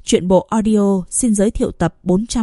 Truyện bộ audio xin giới thiệu tập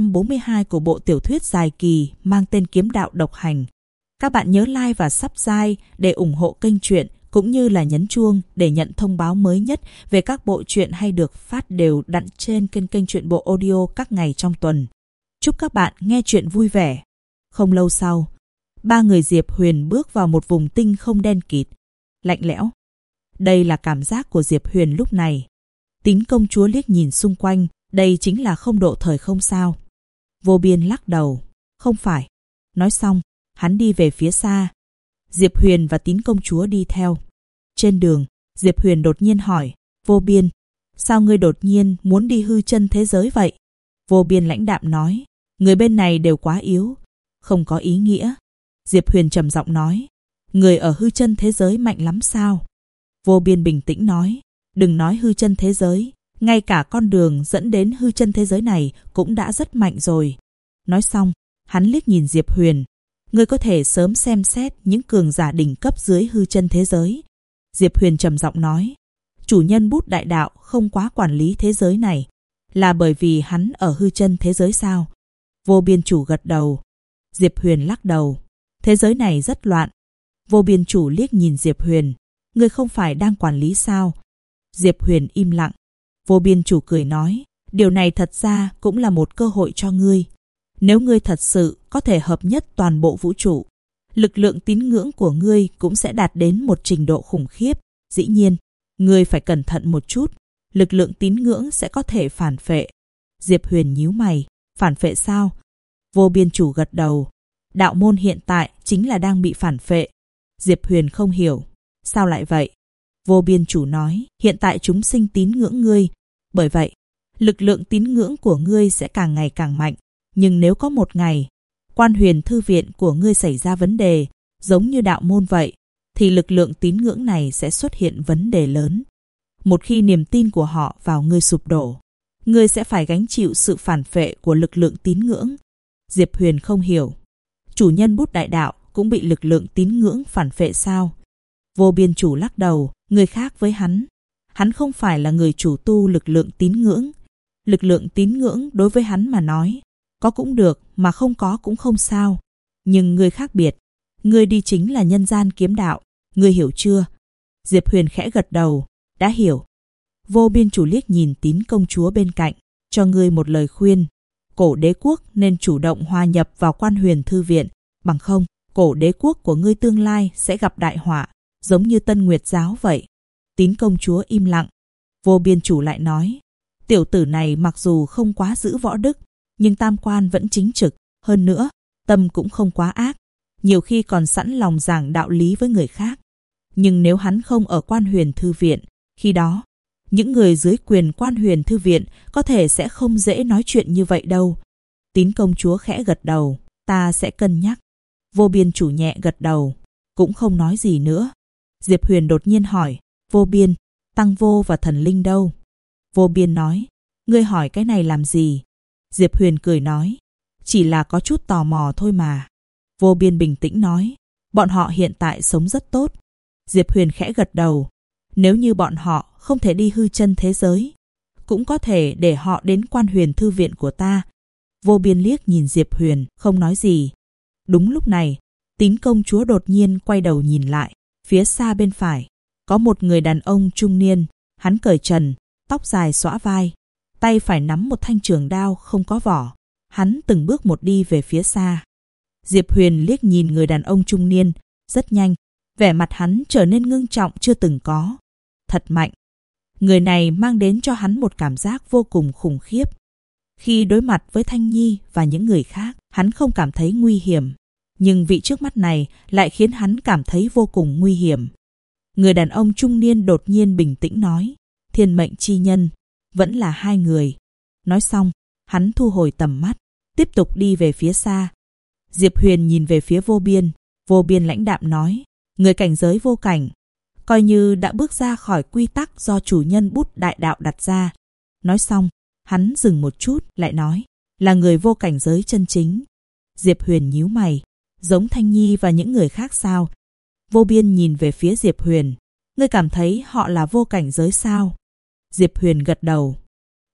442 của bộ tiểu thuyết dài kỳ mang tên Kiếm đạo độc hành. Các bạn nhớ like và subscribe để ủng hộ kênh truyện, cũng như là nhấn chuông để nhận thông báo mới nhất về các bộ truyện hay được phát đều đặn trên kênh truyện bộ audio các ngày trong tuần. Chúc các bạn nghe truyện vui vẻ. Không lâu sau, ba người Diệp Huyền bước vào một vùng tinh không đen kịt, lạnh lẽo. Đây là cảm giác của Diệp Huyền lúc này. Tín công chúa liếc nhìn xung quanh, đây chính là không độ thời không sao? Vô Biên lắc đầu, không phải. Nói xong, hắn đi về phía xa. Diệp Huyền và Tín công chúa đi theo. Trên đường, Diệp Huyền đột nhiên hỏi, Vô Biên, sao ngươi đột nhiên muốn đi hư chân thế giới vậy? Vô Biên lãnh đạm nói, người bên này đều quá yếu, không có ý nghĩa. Diệp Huyền trầm giọng nói, người ở hư chân thế giới mạnh lắm sao? Vô Biên bình tĩnh nói, đừng nói hư chân thế giới, ngay cả con đường dẫn đến hư chân thế giới này cũng đã rất mạnh rồi. Nói xong, hắn liếc nhìn Diệp Huyền, ngươi có thể sớm xem xét những cường giả đỉnh cấp dưới hư chân thế giới. Diệp Huyền trầm giọng nói, chủ nhân bút đại đạo không quá quản lý thế giới này, là bởi vì hắn ở hư chân thế giới sao? Vô Biên chủ gật đầu. Diệp Huyền lắc đầu, thế giới này rất loạn. Vô Biên chủ liếc nhìn Diệp Huyền, ngươi không phải đang quản lý sao? Diệp Huyền im lặng. Vô Biên chủ cười nói, điều này thật ra cũng là một cơ hội cho ngươi. Nếu ngươi thật sự có thể hợp nhất toàn bộ vũ trụ, lực lượng tín ngưỡng của ngươi cũng sẽ đạt đến một trình độ khủng khiếp. Dĩ nhiên, ngươi phải cẩn thận một chút, lực lượng tín ngưỡng sẽ có thể phản phệ. Diệp Huyền nhíu mày, phản phệ sao? Vô Biên chủ gật đầu, đạo môn hiện tại chính là đang bị phản phệ. Diệp Huyền không hiểu, sao lại vậy? Vô Biên chủ nói, hiện tại chúng sinh tín ngưỡng ngươi, bởi vậy, lực lượng tín ngưỡng của ngươi sẽ càng ngày càng mạnh. Nhưng nếu có một ngày, Quan Huyền thư viện của ngươi xảy ra vấn đề, giống như đạo môn vậy, thì lực lượng tín ngưỡng này sẽ xuất hiện vấn đề lớn. Một khi niềm tin của họ vào ngươi sụp đổ, ngươi sẽ phải gánh chịu sự phản phệ của lực lượng tín ngưỡng. Diệp Huyền không hiểu, chủ nhân bút đại đạo cũng bị lực lượng tín ngưỡng phản phệ sao? Vô Biên chủ lắc đầu, người khác với hắn. Hắn không phải là người chủ tu lực lượng tín ngưỡng. Lực lượng tín ngưỡng đối với hắn mà nói, có cũng được mà không có cũng không sao. Nhưng người khác biệt, người đi chính là nhân gian kiếm đạo, người hiểu chưa? Diệp Huyền khẽ gật đầu, đã hiểu. Vô Biên chủ liếc nhìn Tín công chúa bên cạnh, cho ngươi một lời khuyên. Cổ đế quốc nên chủ động hòa nhập vào Quan Huyền thư viện, bằng không, cổ đế quốc của ngươi tương lai sẽ gặp đại họa, giống như Tân Nguyệt giáo vậy. Tín công chúa im lặng. Vô Biên chủ lại nói, tiểu tử này mặc dù không quá giữ võ đức, nhưng tam quan vẫn chính trực, hơn nữa, tâm cũng không quá ác, nhiều khi còn sẵn lòng giảng đạo lý với người khác. Nhưng nếu hắn không ở Quan Huyền thư viện, khi đó, những người dưới quyền Quan Huyền thư viện có thể sẽ không dễ nói chuyện như vậy đâu. Tín công chúa khẽ gật đầu, ta sẽ cân nhắc. Vô Biên chủ nhẹ gật đầu, cũng không nói gì nữa. Diệp Huyền đột nhiên hỏi, Vô Biên, Tăng Vô và Thần Linh đâu? Vô Biên nói, ngươi hỏi cái này làm gì? Diệp Huyền cười nói, chỉ là có chút tò mò thôi mà. Vô Biên bình tĩnh nói, bọn họ hiện tại sống rất tốt. Diệp Huyền khẽ gật đầu, nếu như bọn họ không thể đi hư chân thế giới, cũng có thể để họ đến Quan Huyền thư viện của ta. Vô Biên liếc nhìn Diệp Huyền, không nói gì. Đúng lúc này, Tín công chúa đột nhiên quay đầu nhìn lại. Phía xa bên phải, có một người đàn ông trung niên, hắn cởi trần, tóc dài xõa vai, tay phải nắm một thanh trường đao không có vỏ. Hắn từng bước một đi về phía xa. Diệp Huyền liếc nhìn người đàn ông trung niên, rất nhanh, vẻ mặt hắn trở nên ngưng trọng chưa từng có. Thật mạnh. Người này mang đến cho hắn một cảm giác vô cùng khủng khiếp. Khi đối mặt với Thanh Nhi và những người khác, hắn không cảm thấy nguy hiểm. Nhưng vị trước mắt này lại khiến hắn cảm thấy vô cùng nguy hiểm. Người đàn ông trung niên đột nhiên bình tĩnh nói, thiên mệnh chi nhân, vẫn là hai người. Nói xong, hắn thu hồi tầm mắt, tiếp tục đi về phía xa. Diệp Huyền nhìn về phía Vô Biên. Vô Biên lãnh đạm nói, người cảnh giới vô cảnh, coi như đã bước ra khỏi quy tắc do chủ nhân bút đại đạo đặt ra. Nói xong, hắn dừng một chút, lại nói, là người vô cảnh giới chân chính. Diệp Huyền nhíu mày, giống Thanh Nhi và những người khác sao? Vô Biên nhìn về phía Diệp Huyền, ngươi cảm thấy họ là vô cảnh giới sao? Diệp Huyền gật đầu.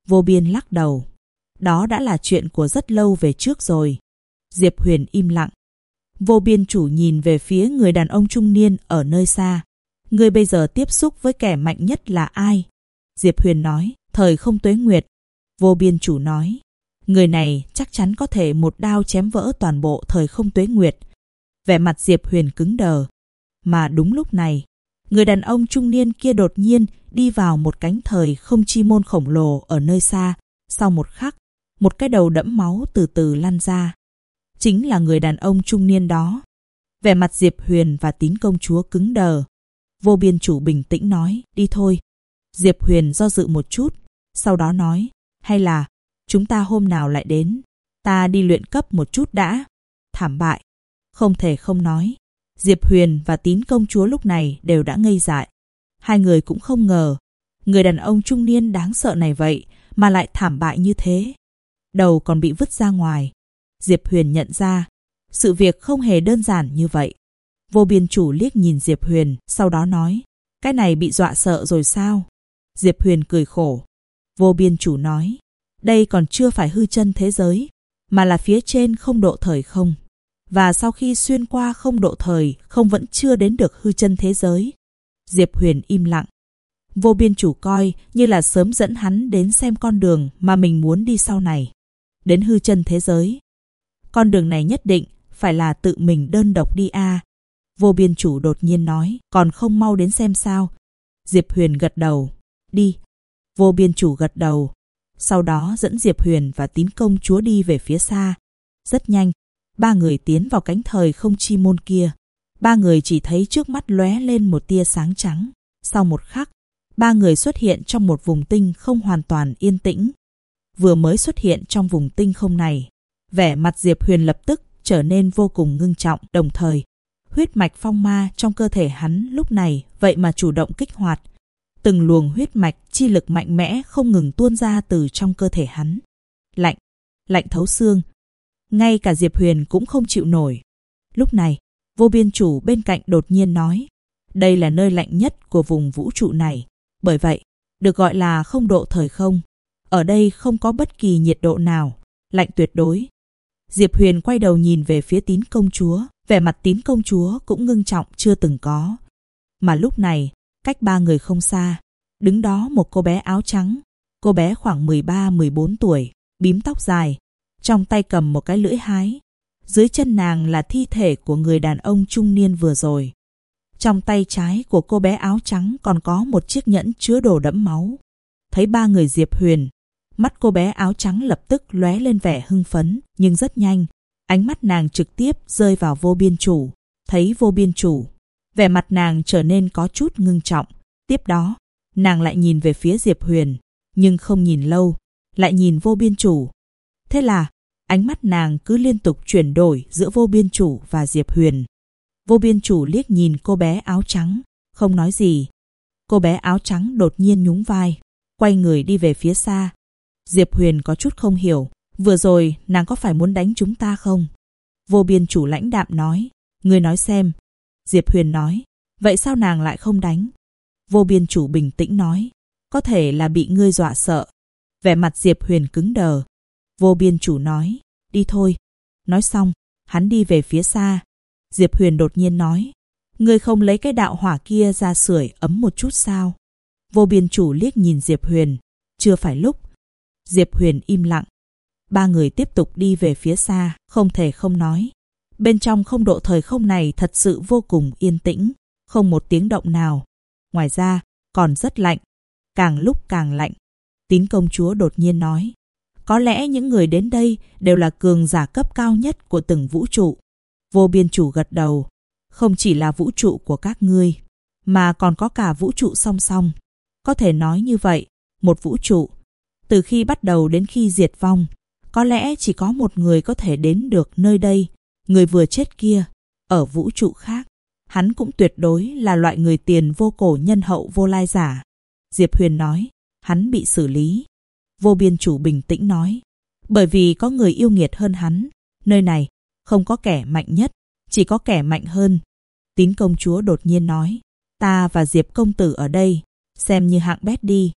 Vô Biên lắc đầu. Đó đã là chuyện của rất lâu về trước rồi. Diệp Huyền im lặng. Vô Biên chủ nhìn về phía người đàn ông trung niên ở nơi xa. Ngươi bây giờ tiếp xúc với kẻ mạnh nhất là ai? Diệp Huyền nói, Thời Không Tuế Nguyệt. Vô Biên chủ nói, người này chắc chắn có thể một đao chém vỡ toàn bộ Thời Không Tuế Nguyệt. Vẻ mặt Diệp Huyền cứng đờ. Mà đúng lúc này, người đàn ông trung niên kia đột nhiên đi vào một cánh thời không chi môn khổng lồ ở nơi xa. Sau một khắc, một cái đầu đẫm máu từ từ lăn ra. Chính là người đàn ông trung niên đó. Vẻ mặt Diệp Huyền và Tín công chúa cứng đờ. Vô Biên chủ bình tĩnh nói, đi thôi. Diệp Huyền do dự một chút, sau đó nói, hay là chúng ta hôm nào lại đến, ta đi luyện cấp một chút đã. Thảm bại. Không thể không nói, Diệp Huyền và Tín công chúa lúc này đều đã ngây dại. Hai người cũng không ngờ, người đàn ông trung niên đáng sợ này vậy mà lại thảm bại như thế. Đầu còn bị vứt ra ngoài. Diệp Huyền nhận ra, sự việc không hề đơn giản như vậy. Vô Biên chủ liếc nhìn Diệp Huyền, sau đó nói, cái này bị dọa sợ rồi sao? Diệp Huyền cười khổ. Vô Biên chủ nói, đây còn chưa phải hư chân thế giới, mà là phía trên không độ thời không. Và sau khi xuyên qua không độ thời không vẫn chưa đến được hư chân thế giới. Diệp Huyền im lặng. Vô Biên chủ coi như là sớm dẫn hắn đến xem con đường mà mình muốn đi sau này. Đến hư chân thế giới. Con đường này nhất định phải là tự mình đơn độc đi a. Vô Biên chủ đột nhiên nói, còn không mau đến xem sao. Diệp Huyền gật đầu. Đi. Vô Biên chủ gật đầu. Sau đó dẫn Diệp Huyền và Tín công chúa đi về phía xa. Rất nhanh, ba người tiến vào cánh thời không chi môn kia. Ba người chỉ thấy trước mắt lóe lên một tia sáng trắng. Sau một khắc, ba người xuất hiện trong một vùng tinh không hoàn toàn yên tĩnh. Vừa mới xuất hiện trong vùng tinh không này, vẻ mặt Diệp Huyền lập tức trở nên vô cùng ngưng trọng, đồng thời huyết mạch phong ma trong cơ thể hắn lúc này vậy mà chủ động kích hoạt. Từng luồng huyết mạch chi lực mạnh mẽ không ngừng tuôn ra từ trong cơ thể hắn. Lạnh, lạnh thấu xương. Ngay cả Diệp Huyền cũng không chịu nổi. Lúc này, Vô Biên chủ bên cạnh đột nhiên nói, đây là nơi lạnh nhất của vùng vũ trụ này. Bởi vậy, được gọi là không độ thời không. Ở đây không có bất kỳ nhiệt độ nào, lạnh tuyệt đối. Diệp Huyền quay đầu nhìn về phía Tín công chúa, vẻ mặt Tín công chúa cũng ngưng trọng chưa từng có. Mà lúc này, cách ba người không xa, đứng đó một cô bé áo trắng. Cô bé khoảng 13-14 tuổi, bím tóc dài, trong tay cầm một cái lưỡi hái. Dưới chân nàng là thi thể của người đàn ông trung niên vừa rồi. Trong tay trái của cô bé áo trắng còn có một chiếc nhẫn chứa đồ đẫm máu. Thấy ba người Diệp Huyền, mắt cô bé áo trắng lập tức lóe lên vẻ hưng phấn, nhưng rất nhanh, ánh mắt nàng trực tiếp rơi vào Vô Biên chủ. Thấy Vô Biên chủ, vẻ mặt nàng trở nên có chút ngưng trọng. Tiếp đó, nàng lại nhìn về phía Diệp Huyền, nhưng không nhìn lâu, lại nhìn Vô Biên chủ. Thế là, ánh mắt nàng cứ liên tục chuyển đổi giữa Vô Biên chủ và Diệp Huyền. Vô Biên chủ liếc nhìn cô bé áo trắng, không nói gì. Cô bé áo trắng đột nhiên nhún vai, quay người đi về phía xa. Diệp Huyền có chút không hiểu, vừa rồi nàng có phải muốn đánh chúng ta không? Vô Biên chủ lãnh đạm nói, ngươi nói xem. Diệp Huyền nói, vậy sao nàng lại không đánh? Vô Biên chủ bình tĩnh nói, có thể là bị ngươi dọa sợ. Vẻ mặt Diệp Huyền cứng đờ. Vô Biên chủ nói, đi thôi. Nói xong, hắn đi về phía xa. Diệp Huyền đột nhiên nói, ngươi không lấy cái đạo hỏa kia ra sưởi ấm một chút sao? Vô Biên chủ liếc nhìn Diệp Huyền, chưa phải lúc. Diệp Huyền im lặng. Ba người tiếp tục đi về phía xa, không thể không nói. Bên trong không độ thời không này thật sự vô cùng yên tĩnh, không một tiếng động nào. Ngoài ra, còn rất lạnh, càng lúc càng lạnh. Tín công chúa đột nhiên nói, có lẽ những người đến đây đều là cường giả cấp cao nhất của từng vũ trụ. Vô Biên chủ gật đầu, không chỉ là vũ trụ của các ngươi, mà còn có cả vũ trụ song song. Có thể nói như vậy, một vũ trụ, từ khi bắt đầu đến khi diệt vong, có lẽ chỉ có một người có thể đến được nơi đây. Người vừa chết kia, ở vũ trụ khác, hắn cũng tuyệt đối là loại người tiền vô cổ nhân hậu vô lai giả. Diệp Huyền nói, hắn bị xử lý. Vô Biên chủ bình tĩnh nói, bởi vì có người yêu nghiệt hơn hắn. Nơi này không có kẻ mạnh nhất, chỉ có kẻ mạnh hơn. Tín công chúa đột nhiên nói, ta và Diệp công tử ở đây, xem như hạng bét đi.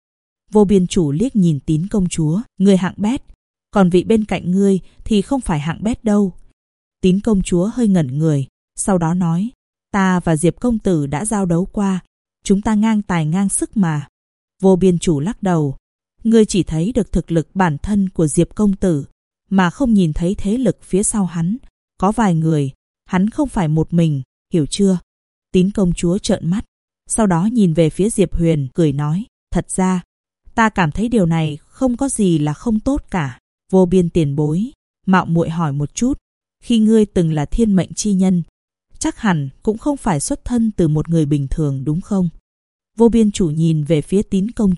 Vô Biên Chủ liếc nhìn Tín công chúa, ngươi hạng bét, còn vị bên cạnh ngươi thì không phải hạng bét đâu. Tín công chúa hơi ngẩn người, sau đó nói, ta và Diệp công tử đã giao đấu qua, chúng ta ngang tài ngang sức mà. Vô Biên Chủ lắc đầu, ngươi chỉ thấy được thực lực bản thân của Diệp công tử, mà không nhìn thấy thế lực phía sau hắn. Có vài người, hắn không phải một mình, hiểu chưa? Tín công chúa trợn mắt, sau đó nhìn về phía Diệp Huyền, cười nói, thật ra, ta cảm thấy điều này không có gì là không tốt cả. Vô Biên tiền bối, mạo muội hỏi một chút, khi ngươi từng là thiên mệnh chi nhân, chắc hẳn cũng không phải xuất thân từ một người bình thường đúng không? Vô Biên Chủ nhìn về phía Tín công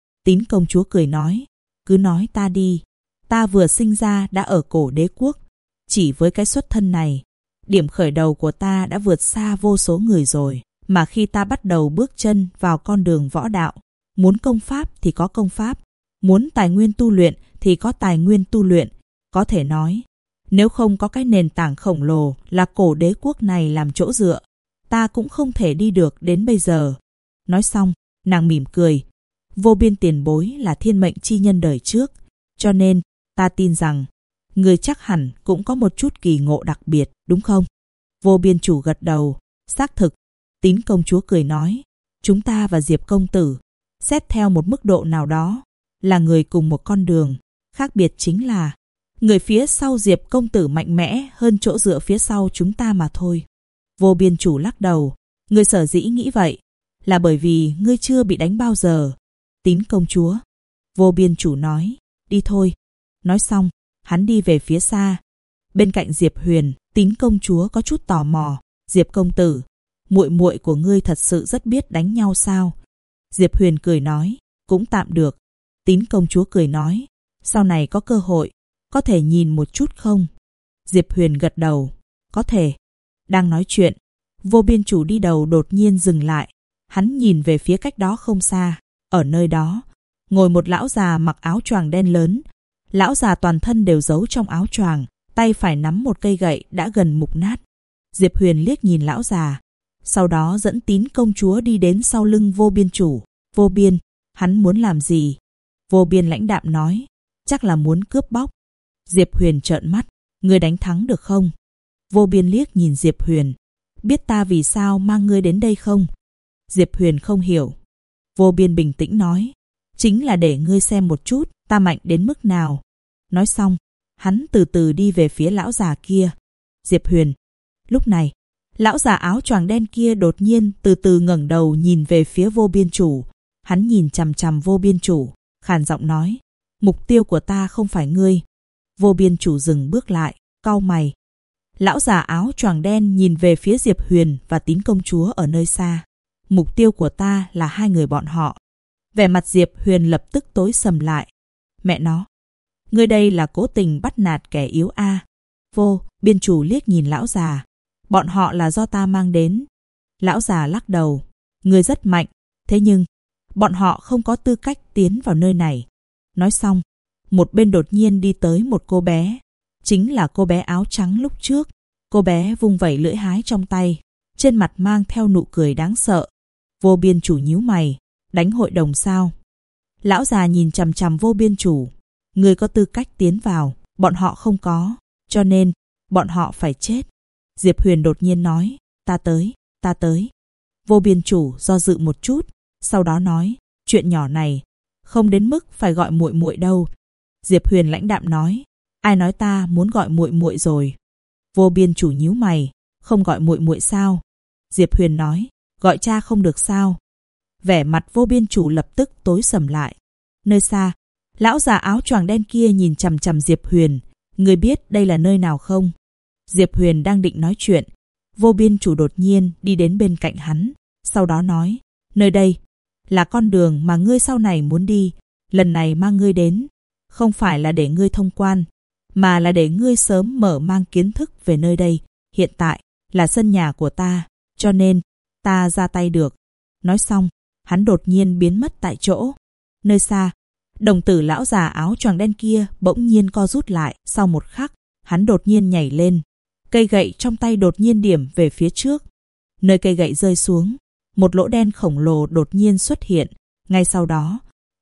chúa cười nói, cứ nói ta đi, ta vừa sinh ra đã ở cổ đế quốc, chỉ với cái xuất thân này, điểm khởi đầu của ta đã vượt xa vô số người rồi, mà khi ta bắt đầu bước chân vào con đường võ đạo, muốn công pháp thì có công pháp, muốn tài nguyên tu luyện thì có tài nguyên tu luyện, có thể nói, nếu không có cái nền tảng khổng lồ là cổ đế quốc này làm chỗ dựa, ta cũng không thể đi được đến bây giờ. Nói xong, nàng mỉm cười, Vô Biên tiền bối là thiên mệnh chi nhân đời trước, cho nên ta tin rằng người chắc hẳn cũng có một chút kỳ ngộ đặc biệt, đúng không? Vô Biên Chủ gật đầu, xác thực. Tín công chúa cười nói, chúng ta và Diệp công tử, xét theo một mức độ nào đó, là người cùng một con đường, khác biệt chính là người phía sau Diệp công tử mạnh mẽ hơn chỗ dựa phía sau chúng ta mà thôi. Vô Biên Chủ lắc đầu, ngươi sở dĩ nghĩ vậy là bởi vì ngươi chưa bị đánh bao giờ. Tín công chúa. Vô Biên Chủ nói, đi thôi. Nói xong, hắn đi về phía xa. Bên cạnh Diệp Huyền, Tín công chúa có chút tò mò, Diệp công tử, muội muội của ngươi thật sự rất biết đánh nhau sao? Diệp Huyền cười nói, cũng tạm được. Tín công chúa cười nói, sau này có cơ hội, có thể nhìn một chút không? Diệp Huyền gật đầu, có thể. Đang nói chuyện, Vô Biên Chủ đi đầu đột nhiên dừng lại. Hắn nhìn về phía cách đó không xa, ở nơi đó, ngồi một lão già mặc áo choàng đen lớn. Lão già toàn thân đều giấu trong áo choàng, tay phải nắm một cây gậy đã gần mục nát. Diệp Huyền liếc nhìn lão già, sau đó dẫn Tín công chúa đi đến sau lưng Vô Biên Chủ. Vô Biên, hắn muốn làm gì? Vô Biên lãnh đạm nói, chắc là muốn cướp bóc. Diệp Huyền trợn mắt, ngươi đánh thắng được không? Vô Biên liếc nhìn Diệp Huyền, biết ta vì sao mang ngươi đến đây không? Diệp Huyền không hiểu. Vô Biên bình tĩnh nói, chính là để ngươi xem một chút ta mạnh đến mức nào. Nói xong, hắn từ từ đi về phía lão già kia. Diệp Huyền. Lúc này, lão già áo choàng đen kia đột nhiên từ từ ngẩng đầu nhìn về phía Vô Biên Chủ. Hắn nhìn chằm chằm Vô Biên Chủ, khàn giọng nói, mục tiêu của ta không phải ngươi. Vô Biên Chủ dừng bước lại, cau mày. Lão già áo choàng đen nhìn về phía Diệp Huyền và Tín công chúa ở nơi xa. Mục tiêu của ta là hai người bọn họ. Vẻ mặt Diệp Huyền lập tức tối sầm lại. Mẹ nó, ngươi đây là cố tình bắt nạt kẻ yếu a? Vô Biên Chủ liếc nhìn lão già. Bọn họ là do ta mang đến. Lão già lắc đầu. Ngươi rất mạnh, thế nhưng bọn họ không có tư cách tiến vào nơi này. Nói xong, một bên đột nhiên đi tới một cô bé. Chính là cô bé áo trắng lúc trước. Cô bé vung vẩy lưỡi hái trong tay, trên mặt mang theo nụ cười đáng sợ. Vô Biên Chủ nhíu mày, đánh hội đồng sao? Lão già nhìn chằm chằm Vô Biên Chủ. Ngươi có tư cách tiến vào, bọn họ không có, cho nên bọn họ phải chết. Diệp Huyền đột nhiên nói, ta tới. Vô Biên Chủ do dự một chút, sau đó nói, chuyện nhỏ này không đến mức phải gọi muội muội đâu. Diệp Huyền lãnh đạm nói, ai nói ta muốn gọi muội muội rồi? Vô Biên Chủ nhíu mày, không gọi muội muội sao? Diệp Huyền nói, gọi cha không được sao? Vẻ mặt Vô Biên Chủ lập tức tối sầm lại. Nơi xa, lão già áo choàng đen kia nhìn chằm chằm Diệp Huyền. Ngươi biết đây là nơi nào không? Diệp Huyền đang định nói chuyện, Vô Biên Chủ đột nhiên đi đến bên cạnh hắn, sau đó nói, nơi đây là con đường mà ngươi sau này muốn đi. Lần này mang ngươi đến, không phải là để ngươi thông quan, mà là để ngươi sớm mở mang kiến thức về nơi đây. Hiện tại là sân nhà của ta, cho nên ta ra tay được. Nói xong, hắn đột nhiên biến mất tại chỗ. Nơi xa, đồng tử lão già áo choàng đen kia bỗng nhiên co rút lại. Sau một khắc, hắn đột nhiên nhảy lên. Cây gậy trong tay đột nhiên điểm về phía trước. Nơi cây gậy rơi xuống, một lỗ đen khổng lồ đột nhiên xuất hiện. Ngay sau đó,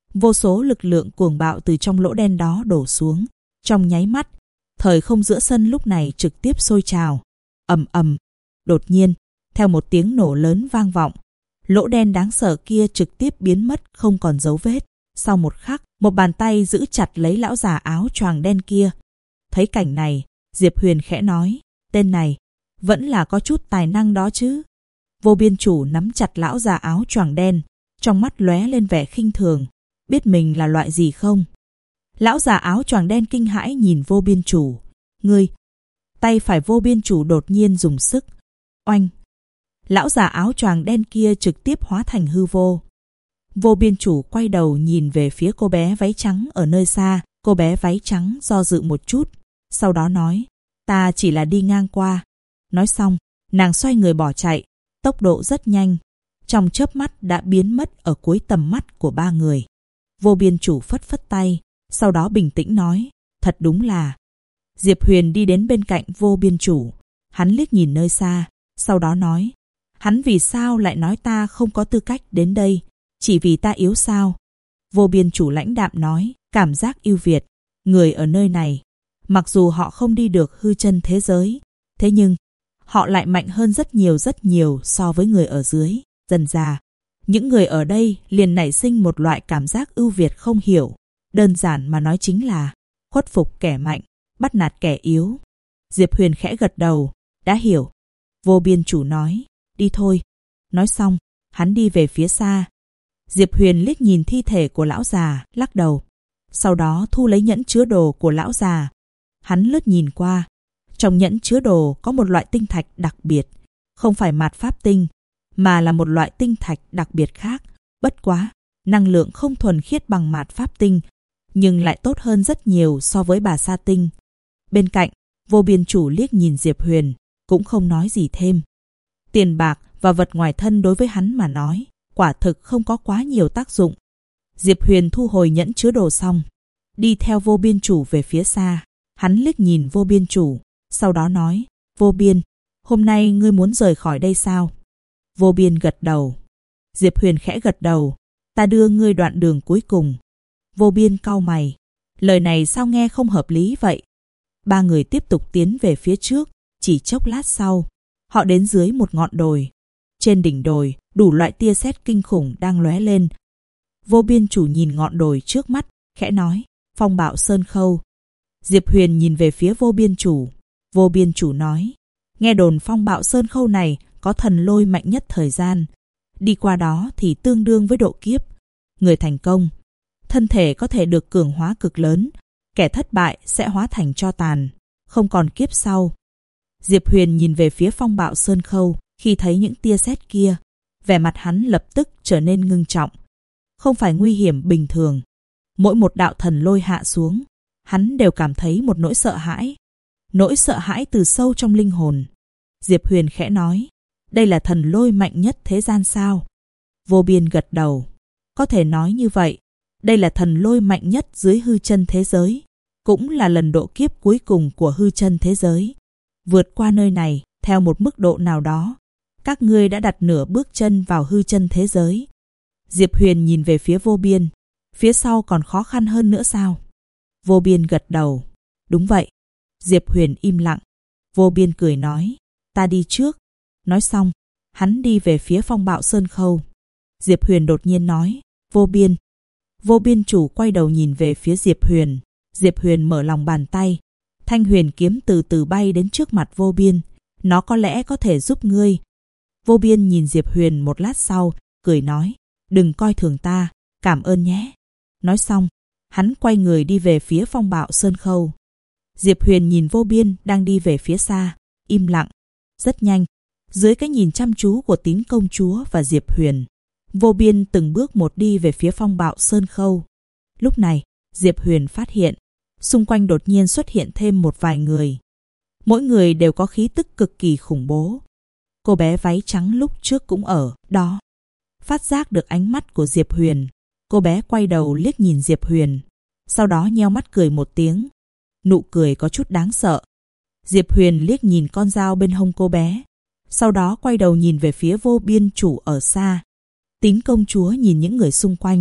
Vô số lực lượng cuồng bạo từ trong lỗ đen đó đổ xuống. Trong nháy mắt, thời không giữa sân lúc này trực tiếp sôi trào. Ầm ầm. Đột nhiên, theo một tiếng nổ lớn vang vọng, lỗ đen đáng sợ kia trực tiếp biến mất không còn dấu vết. Sau một khắc, một bàn tay giữ chặt lấy lão già áo choàng đen kia. Thấy cảnh này, Diệp Huyền khẽ nói, tên này vẫn là có chút tài năng đó chứ. Vô Biên Chủ nắm chặt lão già áo choàng đen, trong mắt lóe lên vẻ khinh thường, biết mình là loại gì không? Lão già áo choàng đen kinh hãi nhìn Vô Biên Chủ. Ngươi! Tay phải Vô Biên Chủ đột nhiên dùng sức. Oanh! Lão già áo choàng đen kia trực tiếp hóa thành hư vô. Vô Biên Chủ quay đầu nhìn về phía cô bé váy trắng ở nơi xa. Cô bé váy trắng do dự một chút, sau đó nói, ta chỉ là đi ngang qua. Nói xong, nàng xoay người bỏ chạy, tốc độ rất nhanh, trong chớp mắt đã biến mất ở cuối tầm mắt của ba người. Vô Biên Chủ phất phất tay, sau đó bình tĩnh nói, thật đúng là. Diệp Huyền đi đến bên cạnh Vô Biên Chủ, hắn liếc nhìn nơi xa, sau đó nói, hắn vì sao lại nói ta không có tư cách đến đây, chỉ vì ta yếu sao? Vô Biên Chủ lãnh đạm nói, cảm giác ưu việt, người ở nơi này, mặc dù họ không đi được hư chân thế giới, thế nhưng họ lại mạnh hơn rất nhiều so với người ở dưới. Dần dà, những người ở đây liền nảy sinh một loại cảm giác ưu việt không hiểu, đơn giản mà nói chính là khuất phục kẻ mạnh, bắt nạt kẻ yếu. Diệp Huyền khẽ gật đầu, đã hiểu. Vô Biên Chủ nói, đi thôi. Nói xong, hắn đi về phía xa. Diệp Huyền liếc nhìn thi thể của lão già, lắc đầu. Sau đó thu lấy nhẫn chứa đồ của lão già. Hắn lướt nhìn qua. Trong nhẫn chứa đồ có một loại tinh thạch đặc biệt. Không phải mạt pháp tinh, mà là một loại tinh thạch đặc biệt khác. Bất quá, năng lượng không thuần khiết bằng mạt pháp tinh, nhưng lại tốt hơn rất nhiều so với bà sa tinh. Bên cạnh, Vô Biên Chủ liếc nhìn Diệp Huyền, cũng không nói gì thêm. Tiền bạc và vật ngoài thân đối với hắn mà nói, quả thực không có quá nhiều tác dụng. Diệp Huyền thu hồi nhẫn chứa đồ xong, đi theo Vô Biên Chủ về phía xa. Hắn liếc nhìn Vô Biên Chủ, sau đó nói, Vô Biên, hôm nay ngươi muốn rời khỏi đây sao? Vô Biên gật đầu. Diệp Huyền khẽ gật đầu, ta đưa ngươi đoạn đường cuối cùng. Vô Biên cau mày, lời này sao nghe không hợp lý vậy? Ba người tiếp tục tiến về phía trước, chỉ chốc lát sau, họ đến dưới một ngọn đồi. Trên đỉnh đồi, đủ loại tia sét kinh khủng đang lóe lên. Vô Biên Chủ nhìn ngọn đồi trước mắt, khẽ nói, phong bạo sơn khâu. Diệp Huyền nhìn về phía Vô Biên Chủ. Vô Biên Chủ nói, nghe đồn phong bạo sơn khâu này có thần lôi mạnh nhất thời gian. Đi qua đó thì tương đương với độ kiếp. Người thành công, thân thể có thể được cường hóa cực lớn. Kẻ thất bại sẽ hóa thành tro tàn, không còn kiếp sau. Diệp Huyền nhìn về phía phong bạo sơn khâu, khi thấy những tia sét kia, vẻ mặt hắn lập tức trở nên ngưng trọng. Không phải nguy hiểm bình thường. Mỗi một đạo thần lôi hạ xuống, hắn đều cảm thấy một nỗi sợ hãi. Nỗi sợ hãi từ sâu trong linh hồn. Diệp Huyền khẽ nói, đây là thần lôi mạnh nhất thế gian sao? Vô Biên gật đầu. Có thể nói như vậy, đây là thần lôi mạnh nhất dưới hư chân thế giới, cũng là lần độ kiếp cuối cùng của hư chân thế giới. Vượt qua nơi này, theo một mức độ nào đó, các ngươi đã đặt nửa bước chân vào hư chân thế giới. Diệp Huyền nhìn về phía Vô Biên, phía sau còn khó khăn hơn nữa sao? Vô Biên gật đầu. Đúng vậy. Diệp Huyền im lặng. Vô Biên cười nói, ta đi trước. Nói xong, hắn đi về phía phong bạo sơn khâu. Diệp Huyền đột nhiên nói, Vô Biên. Vô Biên Chủ quay đầu nhìn về phía Diệp Huyền. Diệp Huyền mở lòng bàn tay. Thanh huyền kiếm từ từ bay đến trước mặt Vô Biên. Nó có lẽ có thể giúp ngươi. Vô Biên nhìn Diệp Huyền một lát sau, cười nói, đừng coi thường ta, cảm ơn nhé. Nói xong, hắn quay người đi về phía phong bạo sơn khâu. Diệp Huyền nhìn Vô Biên đang đi về phía xa, im lặng. Rất nhanh, dưới cái nhìn chăm chú của Tín công chúa và Diệp Huyền, Vô Biên từng bước một đi về phía phong bạo sơn khâu. Lúc này, Diệp Huyền phát hiện, xung quanh đột nhiên xuất hiện thêm một vài người. Mỗi người đều có khí tức cực kỳ khủng bố. Cô bé váy trắng lúc trước cũng ở đó. Phát giác được ánh mắt của Diệp Huyền, cô bé quay đầu liếc nhìn Diệp Huyền, sau đó nheo mắt cười một tiếng. Nụ cười có chút đáng sợ. Diệp Huyền liếc nhìn con dao bên hông cô bé, sau đó quay đầu nhìn về phía Vô Biên Chủ ở xa. Tín công chúa nhìn những người xung quanh,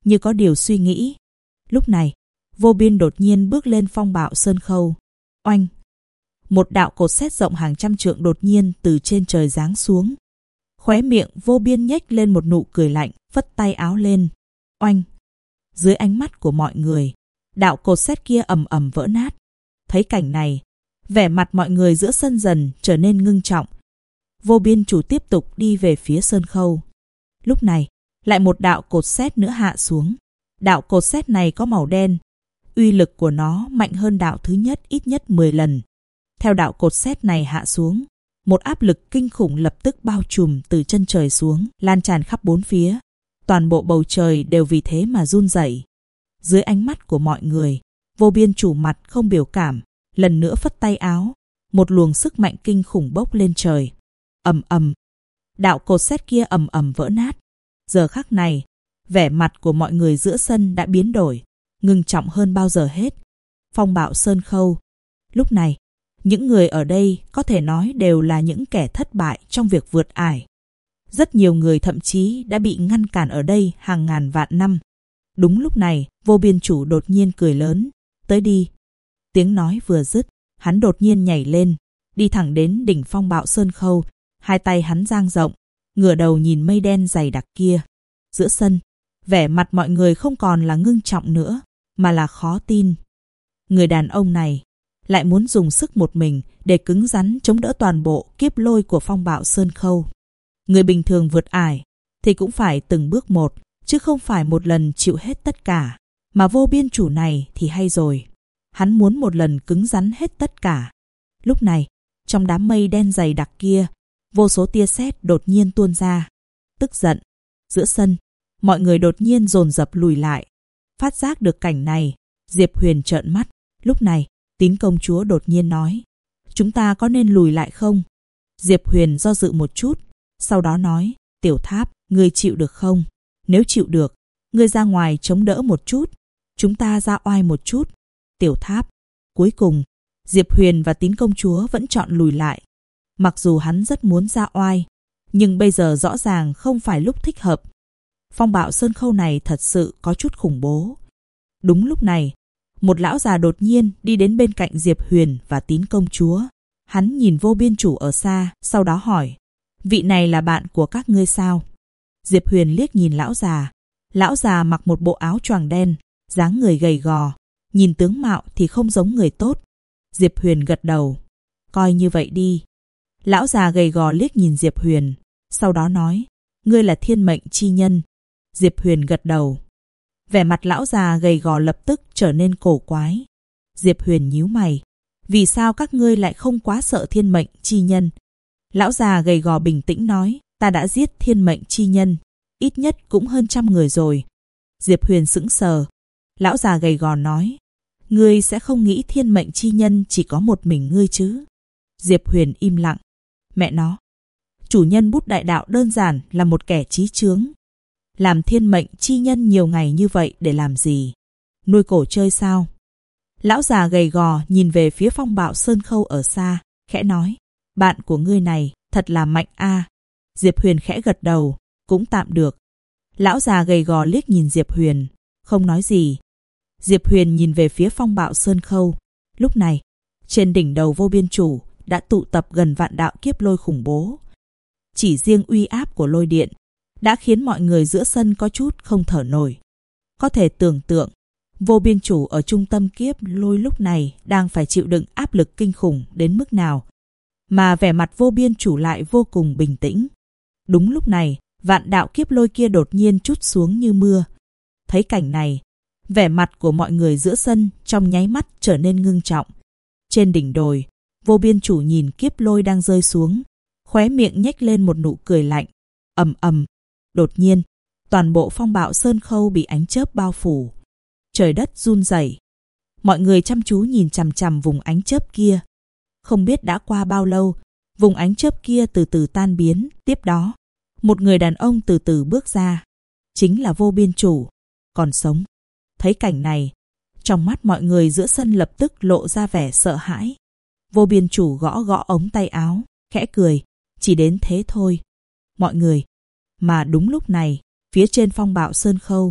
như có điều suy nghĩ. Lúc này, Vô Biên đột nhiên bước lên phong bạo sơn khâu. Oanh! Một đạo cột sét rộng hàng trăm trượng đột nhiên từ trên trời giáng xuống. Khóe miệng Vô Biên nhếch lên một nụ cười lạnh, phất tay áo lên. Oanh! Dưới ánh mắt của mọi người, đạo cột sét kia ầm ầm vỡ nát. Thấy cảnh này, vẻ mặt mọi người giữa sân dần trở nên ngưng trọng. Vô Biên chủ tiếp tục đi về phía sơn khâu. Lúc này, lại một đạo cột sét nữa hạ xuống. Đạo cột sét này có màu đen. Uy lực của nó mạnh hơn đạo thứ nhất ít nhất 10 lần. Theo đạo cột sét này hạ xuống, một áp lực kinh khủng lập tức bao trùm từ chân trời xuống, lan tràn khắp bốn phía. Toàn bộ bầu trời đều vì thế mà run rẩy. Dưới ánh mắt của mọi người, Vô Biên chủ mặt không biểu cảm, lần nữa phất tay áo, một luồng sức mạnh kinh khủng bốc lên trời. Ầm ầm, đạo cột sét kia ầm ầm vỡ nát. Giờ khắc này, vẻ mặt của mọi người giữa sân đã biến đổi, ngưng trọng hơn bao giờ hết. Phong bạo sơn khâu. Lúc này, những người ở đây có thể nói đều là những kẻ thất bại trong việc vượt ải. Rất nhiều người thậm chí đã bị ngăn cản ở đây hàng ngàn vạn năm. Đúng lúc này, Vô Biên chủ đột nhiên cười lớn. Tới đi. Tiếng nói vừa dứt, hắn đột nhiên nhảy lên, đi thẳng đến đỉnh phong bạo sơn khâu. Hai tay hắn dang rộng, ngửa đầu nhìn mây đen dày đặc kia. Giữa sân, vẻ mặt mọi người không còn là ngưng trọng nữa, mà là khó tin. Người đàn ông này lại muốn dùng sức một mình để cứng rắn chống đỡ toàn bộ kiếp lôi của phong bạo sơn khâu. Người bình thường vượt ải thì cũng phải từng bước một, chứ không phải một lần chịu hết tất cả. Mà Vô Biên chủ này thì hay rồi. Hắn muốn một lần cứng rắn hết tất cả. Lúc này, trong đám mây đen dày đặc kia, vô số tia sét đột nhiên tuôn ra. Tức giận, giữa sân, mọi người đột nhiên dồn dập lùi lại. Phát giác được cảnh này, Diệp Huyền trợn mắt. Lúc này, Tín công chúa đột nhiên nói, chúng ta có nên lùi lại không? Diệp Huyền do dự một chút, sau đó nói, Tiểu Tháp, ngươi chịu được không? Nếu chịu được, ngươi ra ngoài chống đỡ một chút, chúng ta ra oai một chút. Tiểu Tháp. Cuối cùng, Diệp Huyền và Tín công chúa vẫn chọn lùi lại. Mặc dù hắn rất muốn ra oai, nhưng bây giờ rõ ràng không phải lúc thích hợp. Phong bạo sơn khâu này thật sự có chút khủng bố. Đúng lúc này, một lão già đột nhiên đi đến bên cạnh Diệp Huyền và Tín công chúa. Hắn nhìn Vô Biên chủ ở xa, sau đó hỏi, vị này là bạn của các ngươi sao? Diệp Huyền liếc nhìn lão già. Lão già mặc một bộ áo choàng đen, dáng người gầy gò, nhìn tướng mạo thì không giống người tốt. Diệp Huyền gật đầu, coi như vậy đi. Lão già gầy gò liếc nhìn Diệp Huyền, sau đó nói, ngươi là thiên mệnh chi nhân. Diệp Huyền gật đầu. Vẻ mặt lão già gầy gò lập tức trở nên cổ quái. Diệp Huyền nhíu mày, vì sao các ngươi lại không quá sợ thiên mệnh chi nhân? Lão già gầy gò bình tĩnh nói, ta đã giết thiên mệnh chi nhân, ít nhất cũng hơn 100 người rồi. Diệp Huyền sững sờ. Lão già gầy gò nói, ngươi sẽ không nghĩ thiên mệnh chi nhân chỉ có một mình ngươi chứ? Diệp Huyền im lặng. Mẹ nó, chủ nhân bút đại đạo đơn giản là một kẻ chí chướng. Làm thiên mệnh chi nhân nhiều ngày như vậy để làm gì? Nuôi cổ chơi sao? Lão già gầy gò nhìn về phía phong bạo sơn khâu ở xa, khẽ nói, bạn của ngươi này thật là mạnh a. Diệp Huyền khẽ gật đầu, cũng tạm được. Lão già gầy gò liếc nhìn Diệp Huyền, không nói gì. Diệp Huyền nhìn về phía phong bạo sơn khâu. Lúc này, trên đỉnh đầu Vô Biên chủ đã tụ tập gần vạn đạo kiếp lôi khủng bố. Chỉ riêng uy áp của lôi điện đã khiến mọi người giữa sân có chút không thở nổi. Có thể tưởng tượng, Vô Biên chủ ở trung tâm kiếp lôi lúc này đang phải chịu đựng áp lực kinh khủng đến mức nào. Mà vẻ mặt Vô Biên chủ lại vô cùng bình tĩnh. Đúng lúc này, vạn đạo kiếp lôi kia đột nhiên trút xuống như mưa. Thấy cảnh này, vẻ mặt của mọi người giữa sân trong nháy mắt trở nên ngưng trọng. Trên đỉnh đồi, Vô Biên chủ nhìn kiếp lôi đang rơi xuống, khóe miệng nhếch lên một nụ cười lạnh. Ầm ầm. Đột nhiên, toàn bộ phong bạo sơn khâu bị ánh chớp bao phủ. Trời đất run rẩy. Mọi người chăm chú nhìn chằm chằm vùng ánh chớp kia. Không biết đã qua bao lâu, vùng ánh chớp kia từ từ tan biến. Tiếp đó, một người đàn ông từ từ bước ra. Chính là Vô Biên chủ, còn sống. Thấy cảnh này, trong mắt mọi người giữa sân lập tức lộ ra vẻ sợ hãi. Vô Biên chủ gõ gõ ống tay áo, khẽ cười, chỉ đến thế thôi. Mọi người. Mà đúng lúc này, phía trên phong bạo sơn khâu,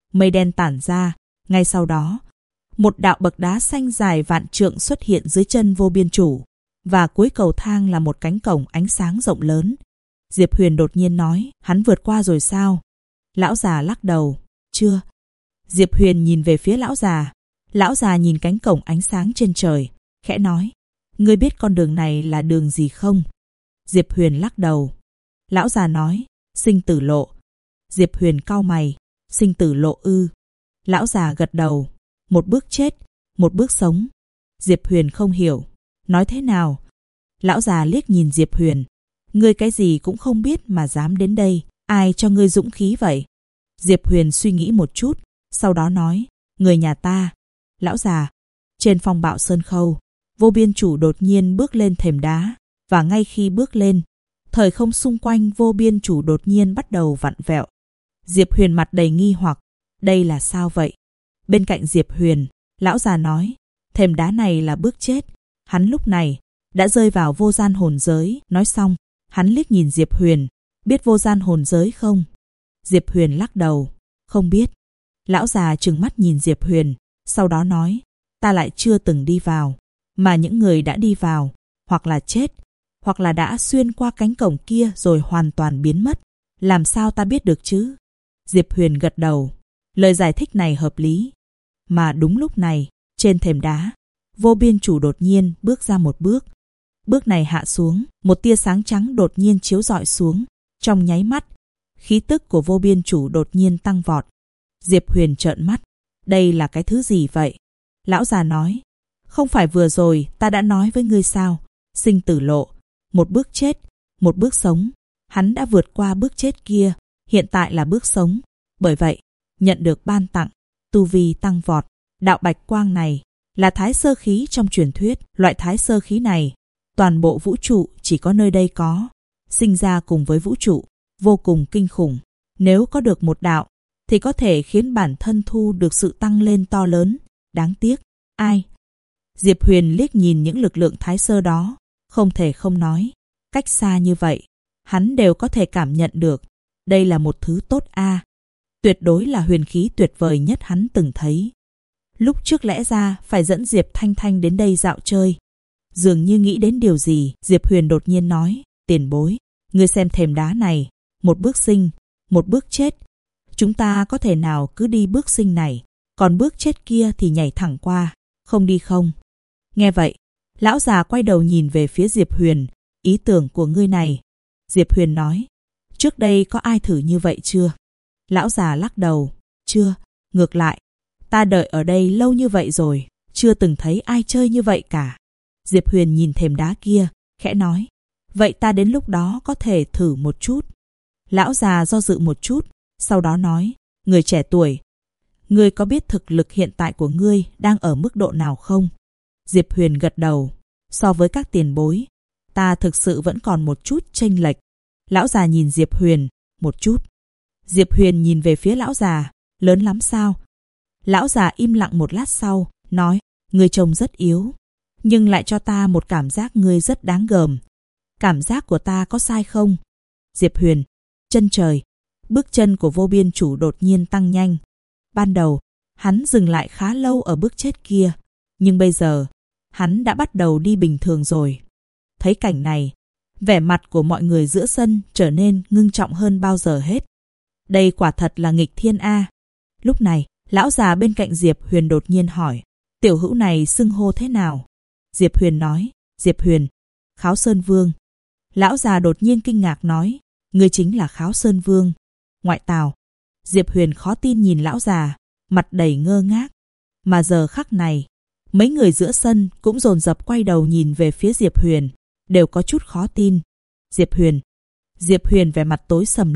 mây đen tản ra. Ngay sau đó, một đạo bậc đá xanh dài vạn trượng xuất hiện dưới chân Vô Biên Chủ, và cuối cầu thang là một cánh cổng ánh sáng rộng lớn. Diệp Huyền đột nhiên nói, hắn vượt qua rồi sao? Lão già lắc đầu, chưa. Diệp Huyền nhìn về phía lão già. Lão già nhìn cánh cổng ánh sáng trên trời, khẽ nói, ngươi biết con đường này là đường gì không? Diệp Huyền lắc đầu. Lão già nói, sinh tử lộ. Diệp Huyền cau mày, sinh tử lộ ư? Lão già gật đầu, một bước chết, một bước sống. Diệp Huyền không hiểu, nói thế nào? Lão già liếc nhìn Diệp Huyền, ngươi cái gì cũng không biết mà dám đến đây, ai cho ngươi dũng khí vậy? Diệp Huyền suy nghĩ một chút, sau đó nói, người nhà ta. Lão già. Trên phong bạo sơn khâu, Vô Biên Chủ đột nhiên bước lên thềm đá, và ngay khi bước lên, thời không xung quanh Vô Biên Chủ đột nhiên bắt đầu vặn vẹo. Diệp Huyền mặt đầy nghi hoặc, đây là sao vậy? Bên cạnh Diệp Huyền, lão già nói, thềm đá này là bước chết. Hắn lúc này đã rơi vào vô gian hồn giới. Nói xong, hắn liếc nhìn Diệp Huyền, biết vô gian hồn giới không? Diệp Huyền lắc đầu, không biết. Lão già trừng mắt nhìn Diệp Huyền, sau đó nói, ta lại chưa từng đi vào, mà những người đã đi vào, hoặc là chết, hoặc là đã xuyên qua cánh cổng kia rồi hoàn toàn biến mất. Làm sao ta biết được chứ? Diệp Huyền gật đầu, lời giải thích này hợp lý. Mà đúng lúc này, trên thềm đá, Vô Biên Chủ đột nhiên bước ra một bước. Bước này hạ xuống, một tia sáng trắng đột nhiên chiếu rọi xuống. Trong nháy mắt, khí tức của Vô Biên Chủ đột nhiên tăng vọt. Diệp Huyền trợn mắt, đây là cái thứ gì vậy? Lão già nói, không phải vừa rồi ta đã nói với ngươi sao? Sinh tử lộ, một bước chết, một bước sống. Hắn đã vượt qua bước chết kia, hiện tại là bước sống. Bởi vậy, nhận được ban tặng, tu vi tăng vọt. Đạo bạch quang này là thái sơ khí trong truyền thuyết. Loại thái sơ khí này, toàn bộ vũ trụ chỉ có nơi đây có. Sinh ra cùng với vũ trụ, vô cùng kinh khủng. Nếu có được một đạo, thì có thể khiến bản thân thu được sự tăng lên to lớn. Đáng tiếc, ai? Diệp Huyền liếc nhìn những lực lượng thái sơ đó, không thể không nói. Cách xa như vậy, hắn đều có thể cảm nhận được. Đây là một thứ tốt a. Tuyệt đối là huyền khí tuyệt vời nhất hắn từng thấy. Lúc trước lẽ ra phải dẫn Diệp Thanh Thanh đến đây dạo chơi. Dường như nghĩ đến điều gì, Diệp Huyền đột nhiên nói, tiền bối, ngươi xem thềm đá này, một bước sinh, một bước chết. Chúng ta có thể nào cứ đi bước sinh này, còn bước chết kia thì nhảy thẳng qua, không đi không? Nghe vậy, lão già quay đầu nhìn về phía Diệp Huyền, ý tưởng của ngươi này. Diệp Huyền nói, trước đây có ai thử như vậy chưa? Lão già lắc đầu, chưa, ngược lại, ta đợi ở đây lâu như vậy rồi, chưa từng thấy ai chơi như vậy cả. Diệp Huyền nhìn thềm đá kia, khẽ nói, vậy ta đến lúc đó có thể thử một chút. Lão già do dự một chút, sau đó nói, người trẻ tuổi, ngươi có biết thực lực hiện tại của ngươi đang ở mức độ nào không? Diệp Huyền gật đầu, so với các tiền bối, ta thực sự vẫn còn một chút chênh lệch. Lão già nhìn Diệp Huyền, một chút. Diệp Huyền nhìn về phía lão già, lớn lắm sao? Lão già im lặng một lát sau, nói, ngươi trông rất yếu, nhưng lại cho ta một cảm giác ngươi rất đáng gờm. Cảm giác của ta có sai không? Diệp Huyền, chân trời. Bước chân của Vô Biên Chủ đột nhiên tăng nhanh. Ban đầu, hắn dừng lại khá lâu ở bước chết kia, nhưng bây giờ, hắn đã bắt đầu đi bình thường rồi. Thấy cảnh này, vẻ mặt của mọi người giữa sân trở nên ngưng trọng hơn bao giờ hết. Đây quả thật là nghịch thiên a. Lúc này, lão già bên cạnh Diệp Huyền đột nhiên hỏi, tiểu hữu này xưng hô thế nào? Diệp Huyền nói, Diệp Huyền, Kháo Sơn Vương. Lão già đột nhiên kinh ngạc nói, ngươi chính là Kháo Sơn Vương. Ngoại tào. Diệp Huyền khó tin nhìn lão già, mặt đầy ngơ ngác. Mà giờ khắc này, mấy người giữa sân cũng dồn dập quay đầu nhìn về phía Diệp Huyền, đều có chút khó tin. Diệp Huyền. Diệp Huyền vẻ mặt tối sầm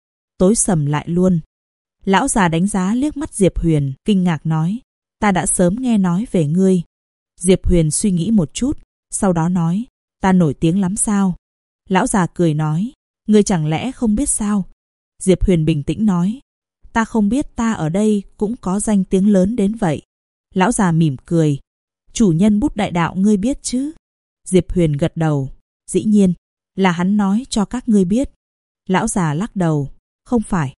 lại luôn. Lão già đánh giá liếc mắt Diệp Huyền, kinh ngạc nói, ta đã sớm nghe nói về ngươi. Diệp Huyền suy nghĩ một chút, sau đó nói, ta nổi tiếng lắm sao? Lão già cười nói, ngươi chẳng lẽ không biết sao? Diệp Huyền bình tĩnh nói, ta không biết ta ở đây cũng có danh tiếng lớn đến vậy. Lão già mỉm cười, chủ nhân bút đại đạo ngươi biết chứ? Diệp Huyền gật đầu, dĩ nhiên, là hắn nói cho các ngươi biết. Lão già lắc đầu, không phải,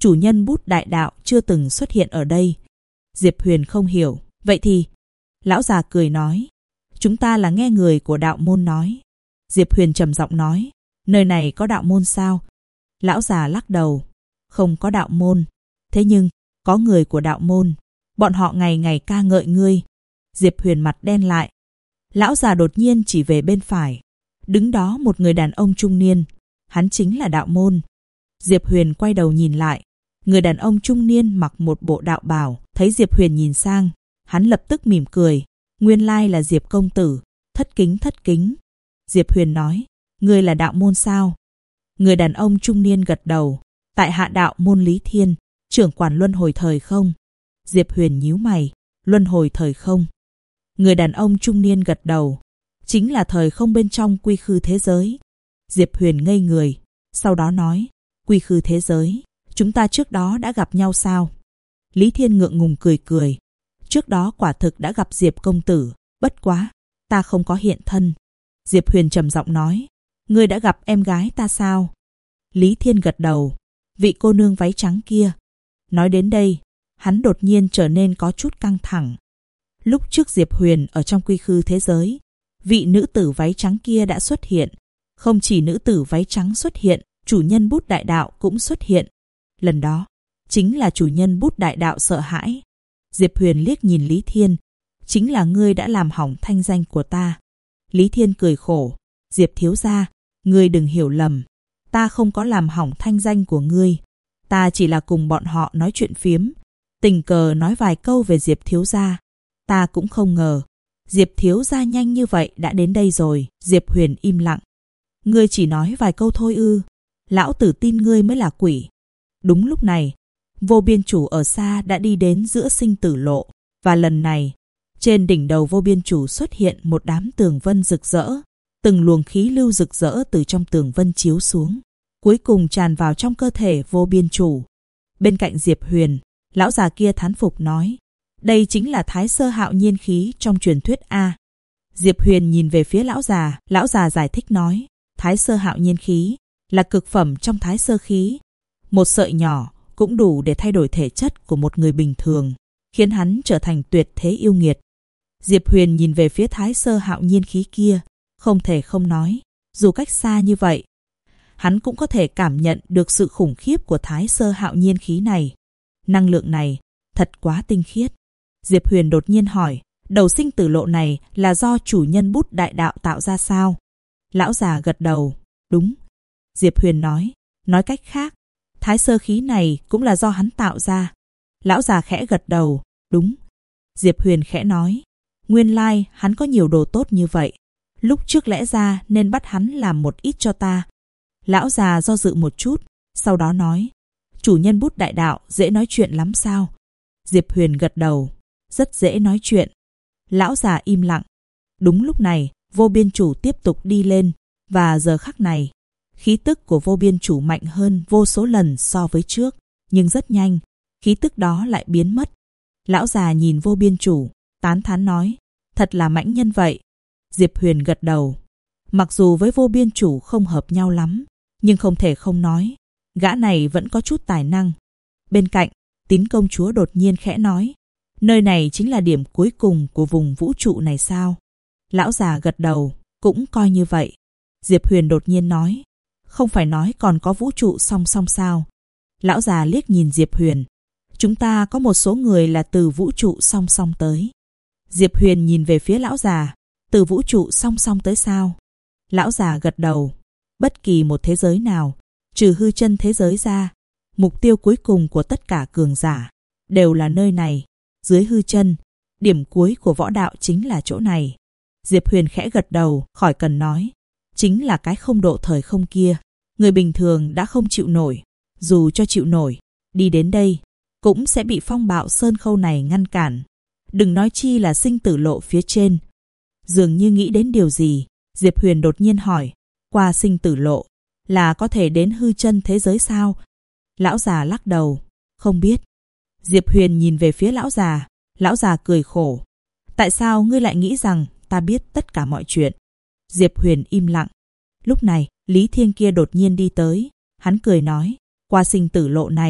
chủ nhân bút đại đạo chưa từng xuất hiện ở đây. Diệp Huyền không hiểu. Vậy thì... Lão già cười nói. Chúng ta là nghe người của đạo môn nói. Diệp Huyền trầm giọng nói. Nơi này có đạo môn sao? Lão già lắc đầu. Không có đạo môn. Thế nhưng, có người của đạo môn. Bọn họ ngày ngày ca ngợi ngươi. Diệp Huyền mặt đen lại. Lão già đột nhiên chỉ về bên phải. Đứng đó một người đàn ông trung niên. Hắn chính là đạo môn. Diệp Huyền quay đầu nhìn lại. Người đàn ông trung niên mặc một bộ đạo bào. Thấy Diệp Huyền nhìn sang, hắn lập tức mỉm cười. Nguyên lai là Diệp công tử. Thất kính thất kính. Diệp Huyền nói. Ngươi là đạo môn sao? Người đàn ông trung niên gật đầu. Tại hạ đạo môn Lý Thiên, trưởng quản luân hồi thời không. Diệp Huyền nhíu mày. Luân hồi thời không? Người đàn ông trung niên gật đầu. Chính là thời không bên trong quy khư thế giới. Diệp Huyền ngây người. Sau đó nói. Quy khư thế giới. Chúng ta trước đó đã gặp nhau sao? Lý Thiên ngượng ngùng cười cười. Trước đó quả thực đã gặp Diệp công tử. Bất quá, ta không có hiện thân. Diệp Huyền trầm giọng nói. Ngươi đã gặp em gái ta sao? Lý Thiên gật đầu. Vị cô nương váy trắng kia. Nói đến đây, hắn đột nhiên trở nên có chút căng thẳng. Lúc trước Diệp Huyền ở trong quy khư thế giới, vị nữ tử váy trắng kia đã xuất hiện. Không chỉ nữ tử váy trắng xuất hiện, chủ nhân bút đại đạo cũng xuất hiện. Lần đó, chính là chủ nhân bút đại đạo sợ hãi. Diệp Huyền liếc nhìn Lý Thiên. Chính là ngươi đã làm hỏng thanh danh của ta. Lý Thiên cười khổ. Diệp thiếu gia, ngươi đừng hiểu lầm. Ta không có làm hỏng thanh danh của ngươi. Ta chỉ là cùng bọn họ nói chuyện phiếm. Tình cờ nói vài câu về Diệp thiếu gia. Ta cũng không ngờ. Diệp thiếu gia nhanh như vậy đã đến đây rồi. Diệp Huyền im lặng. Ngươi chỉ nói vài câu thôi ư? Lão tử tin ngươi mới là quỷ. Đúng lúc này, Vô Biên Chủ ở xa đã đi đến giữa sinh tử lộ. Và lần này, trên đỉnh đầu Vô Biên Chủ xuất hiện một đám tường vân rực rỡ. Từng luồng khí lưu rực rỡ từ trong tường vân chiếu xuống, cuối cùng tràn vào trong cơ thể Vô Biên Chủ. Bên cạnh Diệp Huyền, lão già kia thán phục nói. Đây chính là Thái Sơ Hạo Nhiên khí trong truyền thuyết A. Diệp Huyền nhìn về phía lão già giải thích nói. Thái Sơ Hạo Nhiên khí là cực phẩm trong Thái Sơ khí. Một sợi nhỏ cũng đủ để thay đổi thể chất của một người bình thường, khiến hắn trở thành tuyệt thế yêu nghiệt. Diệp Huyền nhìn về phía Thái Sơ Hạo Nhiên khí kia, không thể không nói, dù cách xa như vậy, hắn cũng có thể cảm nhận được sự khủng khiếp của Thái Sơ Hạo Nhiên khí này. Năng lượng này thật quá tinh khiết. Diệp Huyền đột nhiên hỏi, đầu sinh tử lộ này là do chủ nhân bút đại đạo tạo ra sao? Lão già gật đầu, đúng. Diệp Huyền nói cách khác, Thái Sơ khí này cũng là do hắn tạo ra. Lão già khẽ gật đầu, đúng. Diệp Huyền khẽ nói, nguyên lai hắn có nhiều đồ tốt như vậy. Lúc trước lẽ ra nên bắt hắn làm một ít cho ta. Lão già do dự một chút, sau đó nói, chủ nhân bút đại đạo dễ nói chuyện lắm sao? Diệp Huyền gật đầu, rất dễ nói chuyện. Lão già im lặng. Đúng lúc này, Vô Biên Chủ tiếp tục đi lên, và giờ khắc này, khí tức của Vô Biên Chủ mạnh hơn vô số lần so với trước, nhưng rất nhanh, khí tức đó lại biến mất. Lão già nhìn Vô Biên Chủ, tán thán nói, thật là mãnh nhân vậy. Diệp Huyền gật đầu. Mặc dù với Vô Biên Chủ không hợp nhau lắm, nhưng không thể không nói, gã này vẫn có chút tài năng. Bên cạnh, Tín công chúa đột nhiên khẽ nói, nơi này chính là điểm cuối cùng của vùng vũ trụ này sao? Lão già gật đầu, cũng coi như vậy. Diệp Huyền đột nhiên nói, không phải nói còn có vũ trụ song song sao? Lão già liếc nhìn Diệp Huyền. Chúng ta có một số người là từ vũ trụ song song tới. Diệp Huyền nhìn về phía lão già, từ vũ trụ song song tới sao? Lão già gật đầu. Bất kỳ một thế giới nào, trừ hư chân thế giới ra, mục tiêu cuối cùng của tất cả cường giả đều là nơi này. Dưới hư chân, điểm cuối của võ đạo chính là chỗ này. Diệp Huyền khẽ gật đầu, khỏi cần nói. Chính là cái không độ thời không kia. Người bình thường đã không chịu nổi. Dù cho chịu nổi, đi đến đây, cũng sẽ bị phong bạo sơn khâu này ngăn cản. Đừng nói chi là sinh tử lộ phía trên. Dường như nghĩ đến điều gì, Diệp Huyền đột nhiên hỏi, qua sinh tử lộ, là có thể đến hư chân thế giới sao? Lão già lắc đầu, không biết. Diệp Huyền nhìn về phía lão già cười khổ. Tại sao ngươi lại nghĩ rằng ta biết tất cả mọi chuyện? Diệp Huyền im lặng. Lúc này, Lý Thiên kia đột nhiên đi tới. Hắn cười nói, qua sinh tử lộ này,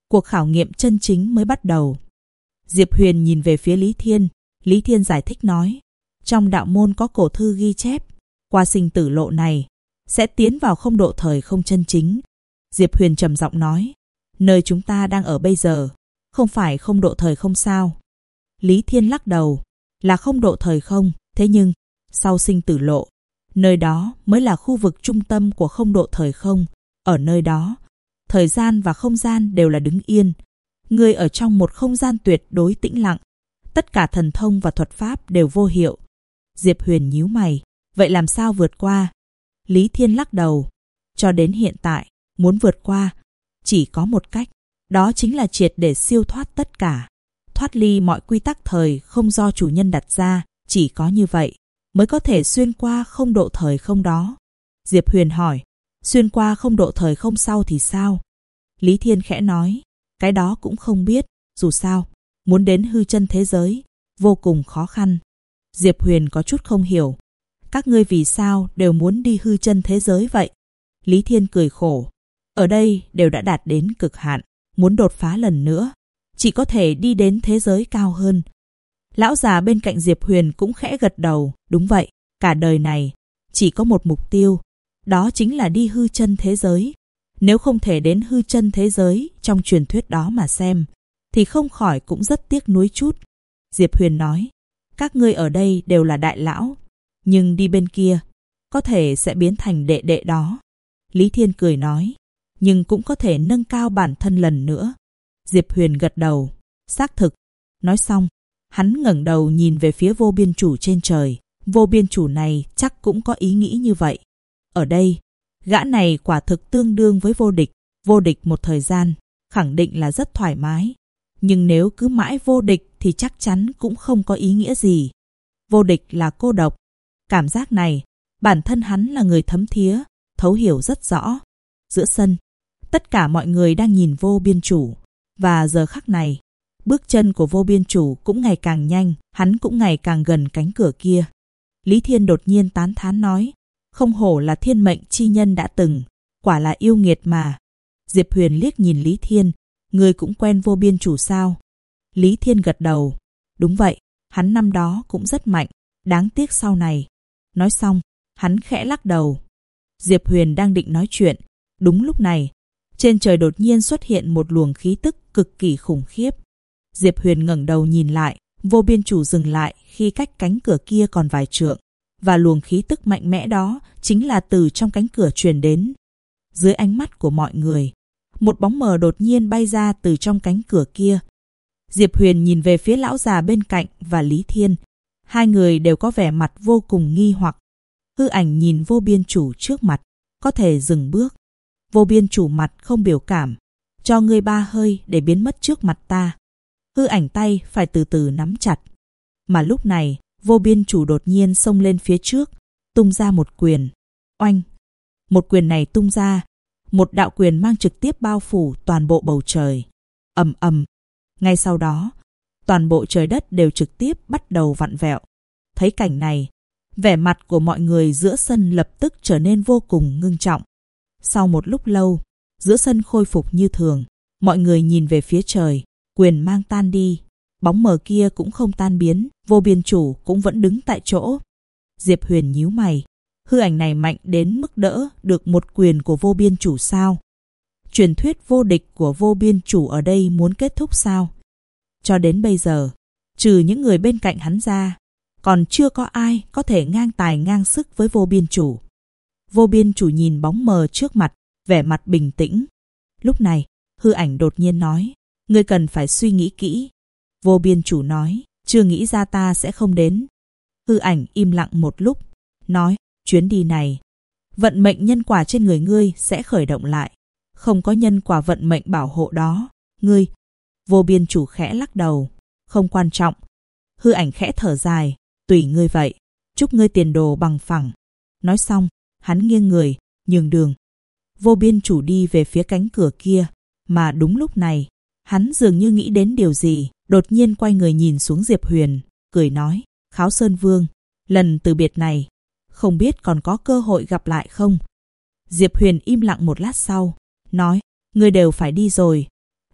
cuộc khảo nghiệm chân chính mới bắt đầu. Diệp Huyền nhìn về phía Lý Thiên. Lý Thiên giải thích nói, trong đạo môn có cổ thư ghi chép, qua sinh tử lộ này sẽ tiến vào không độ thời không chân chính. Diệp Huyền trầm giọng nói, nơi chúng ta đang ở bây giờ không phải không độ thời không sao? Lý Thiên lắc đầu, là không độ thời không, thế nhưng sau sinh tử lộ, nơi đó mới là khu vực trung tâm của không độ thời không. Ở nơi đó, thời gian và không gian đều là đứng yên. Ngươi ở trong một không gian tuyệt đối tĩnh lặng. Tất cả thần thông và thuật pháp đều vô hiệu. Diệp Huyền nhíu mày, vậy làm sao vượt qua? Lý Thiên lắc đầu, cho đến hiện tại, muốn vượt qua chỉ có một cách, đó chính là triệt để siêu thoát tất cả, thoát ly mọi quy tắc thời không do chủ nhân đặt ra. Chỉ có như vậy mới có thể xuyên qua không độ thời không đó. Diệp Huyền hỏi, xuyên qua không độ thời không sau thì sao? Lý Thiên khẽ nói, cái đó cũng không biết, dù sao, muốn đến hư chân thế giới, vô cùng khó khăn. Diệp Huyền có chút không hiểu, các ngươi vì sao đều muốn đi hư chân thế giới vậy? Lý Thiên cười khổ, ở đây đều đã đạt đến cực hạn, muốn đột phá lần nữa, chỉ có thể đi đến thế giới cao hơn. Lão già bên cạnh Diệp Huyền cũng khẽ gật đầu, đúng vậy, cả đời này chỉ có một mục tiêu, đó chính là đi hư chân thế giới. Nếu không thể đến hư chân thế giới trong truyền thuyết đó mà xem, thì không khỏi cũng rất tiếc nuối chút. Diệp Huyền nói, các ngươi ở đây đều là đại lão, nhưng đi bên kia, có thể sẽ biến thành đệ đệ đó. Lý Thiên cười nói, nhưng cũng có thể nâng cao bản thân lần nữa. Diệp Huyền gật đầu, xác thực. Nói xong, hắn ngẩng đầu nhìn về phía vô biên chủ trên trời. Vô biên chủ này chắc cũng có ý nghĩ như vậy. Ở đây, gã này quả thực tương đương với vô địch. Vô địch một thời gian, khẳng định là rất thoải mái. Nhưng nếu cứ mãi vô địch thì chắc chắn cũng không có ý nghĩa gì. Vô địch là cô độc. Cảm giác này, bản thân hắn là người thấm thía, thấu hiểu rất rõ. Giữa sân, tất cả mọi người đang nhìn vô biên chủ. Và giờ khắc này, bước chân của vô biên chủ cũng ngày càng nhanh, hắn cũng ngày càng gần cánh cửa kia. Lý Thiên đột nhiên tán thán nói, không hổ là thiên mệnh chi nhân đã từng, quả là yêu nghiệt mà. Diệp Huyền liếc nhìn Lý Thiên, ngươi cũng quen vô biên chủ sao? Lý Thiên gật đầu, đúng vậy, hắn năm đó cũng rất mạnh, đáng tiếc sau này. Nói xong, hắn khẽ lắc đầu. Diệp Huyền đang định nói chuyện, đúng lúc này, trên trời đột nhiên xuất hiện một luồng khí tức cực kỳ khủng khiếp. Diệp Huyền ngẩng đầu nhìn lại, vô biên chủ dừng lại khi cách cánh cửa kia còn vài trượng, và luồng khí tức mạnh mẽ đó chính là từ trong cánh cửa truyền đến. Dưới ánh mắt của mọi người, một bóng mờ đột nhiên bay ra từ trong cánh cửa kia. Diệp Huyền nhìn về phía lão già bên cạnh và Lý Thiên, hai người đều có vẻ mặt vô cùng nghi hoặc. Hư ảnh nhìn vô biên chủ trước mặt, có thể dừng bước. Vô biên chủ mặt không biểu cảm, cho ngươi 3 hơi để biến mất trước mặt ta. Hư ảnh tay phải từ từ nắm chặt. Mà lúc này, vô biên chủ đột nhiên xông lên phía trước, tung ra một quyền. Oanh! Một quyền này tung ra, một đạo quyền mang trực tiếp bao phủ toàn bộ bầu trời. Ầm ầm! Ngay sau đó, toàn bộ trời đất đều trực tiếp bắt đầu vặn vẹo. Thấy cảnh này, vẻ mặt của mọi người giữa sân lập tức trở nên vô cùng ngưng trọng. Sau một lúc lâu, giữa sân khôi phục như thường, mọi người nhìn về phía trời, quyền mang tan đi, bóng mờ kia cũng không tan biến, vô biên chủ cũng vẫn đứng tại chỗ. Diệp Huyền nhíu mày, hư ảnh này mạnh đến mức đỡ được một quyền của vô biên chủ sao? Truyền thuyết vô địch của vô biên chủ ở đây muốn kết thúc sao? Cho đến bây giờ, trừ những người bên cạnh hắn ra, còn chưa có ai có thể ngang tài ngang sức với vô biên chủ. Vô biên chủ nhìn bóng mờ trước mặt, vẻ mặt bình tĩnh. Lúc này, hư ảnh đột nhiên nói, ngươi cần phải suy nghĩ kỹ. Vô biên chủ nói, chưa nghĩ ra ta sẽ không đến. Hư ảnh im lặng một lúc, nói, chuyến đi này, vận mệnh nhân quả trên người ngươi sẽ khởi động lại. Không có nhân quả vận mệnh bảo hộ đó, ngươi. Vô biên chủ khẽ lắc đầu, không quan trọng. Hư ảnh khẽ thở dài, tùy ngươi vậy, chúc ngươi tiền đồ bằng phẳng. Nói xong, hắn nghiêng người, nhường đường. Vô biên chủ đi về phía cánh cửa kia, mà đúng lúc này, hắn dường như nghĩ đến điều gì, đột nhiên quay người nhìn xuống Diệp Huyền, cười nói, Kháo Sơn Vương, lần từ biệt này, không biết còn có cơ hội gặp lại không? Diệp Huyền im lặng một lát sau, nói, ngươi đều phải đi rồi.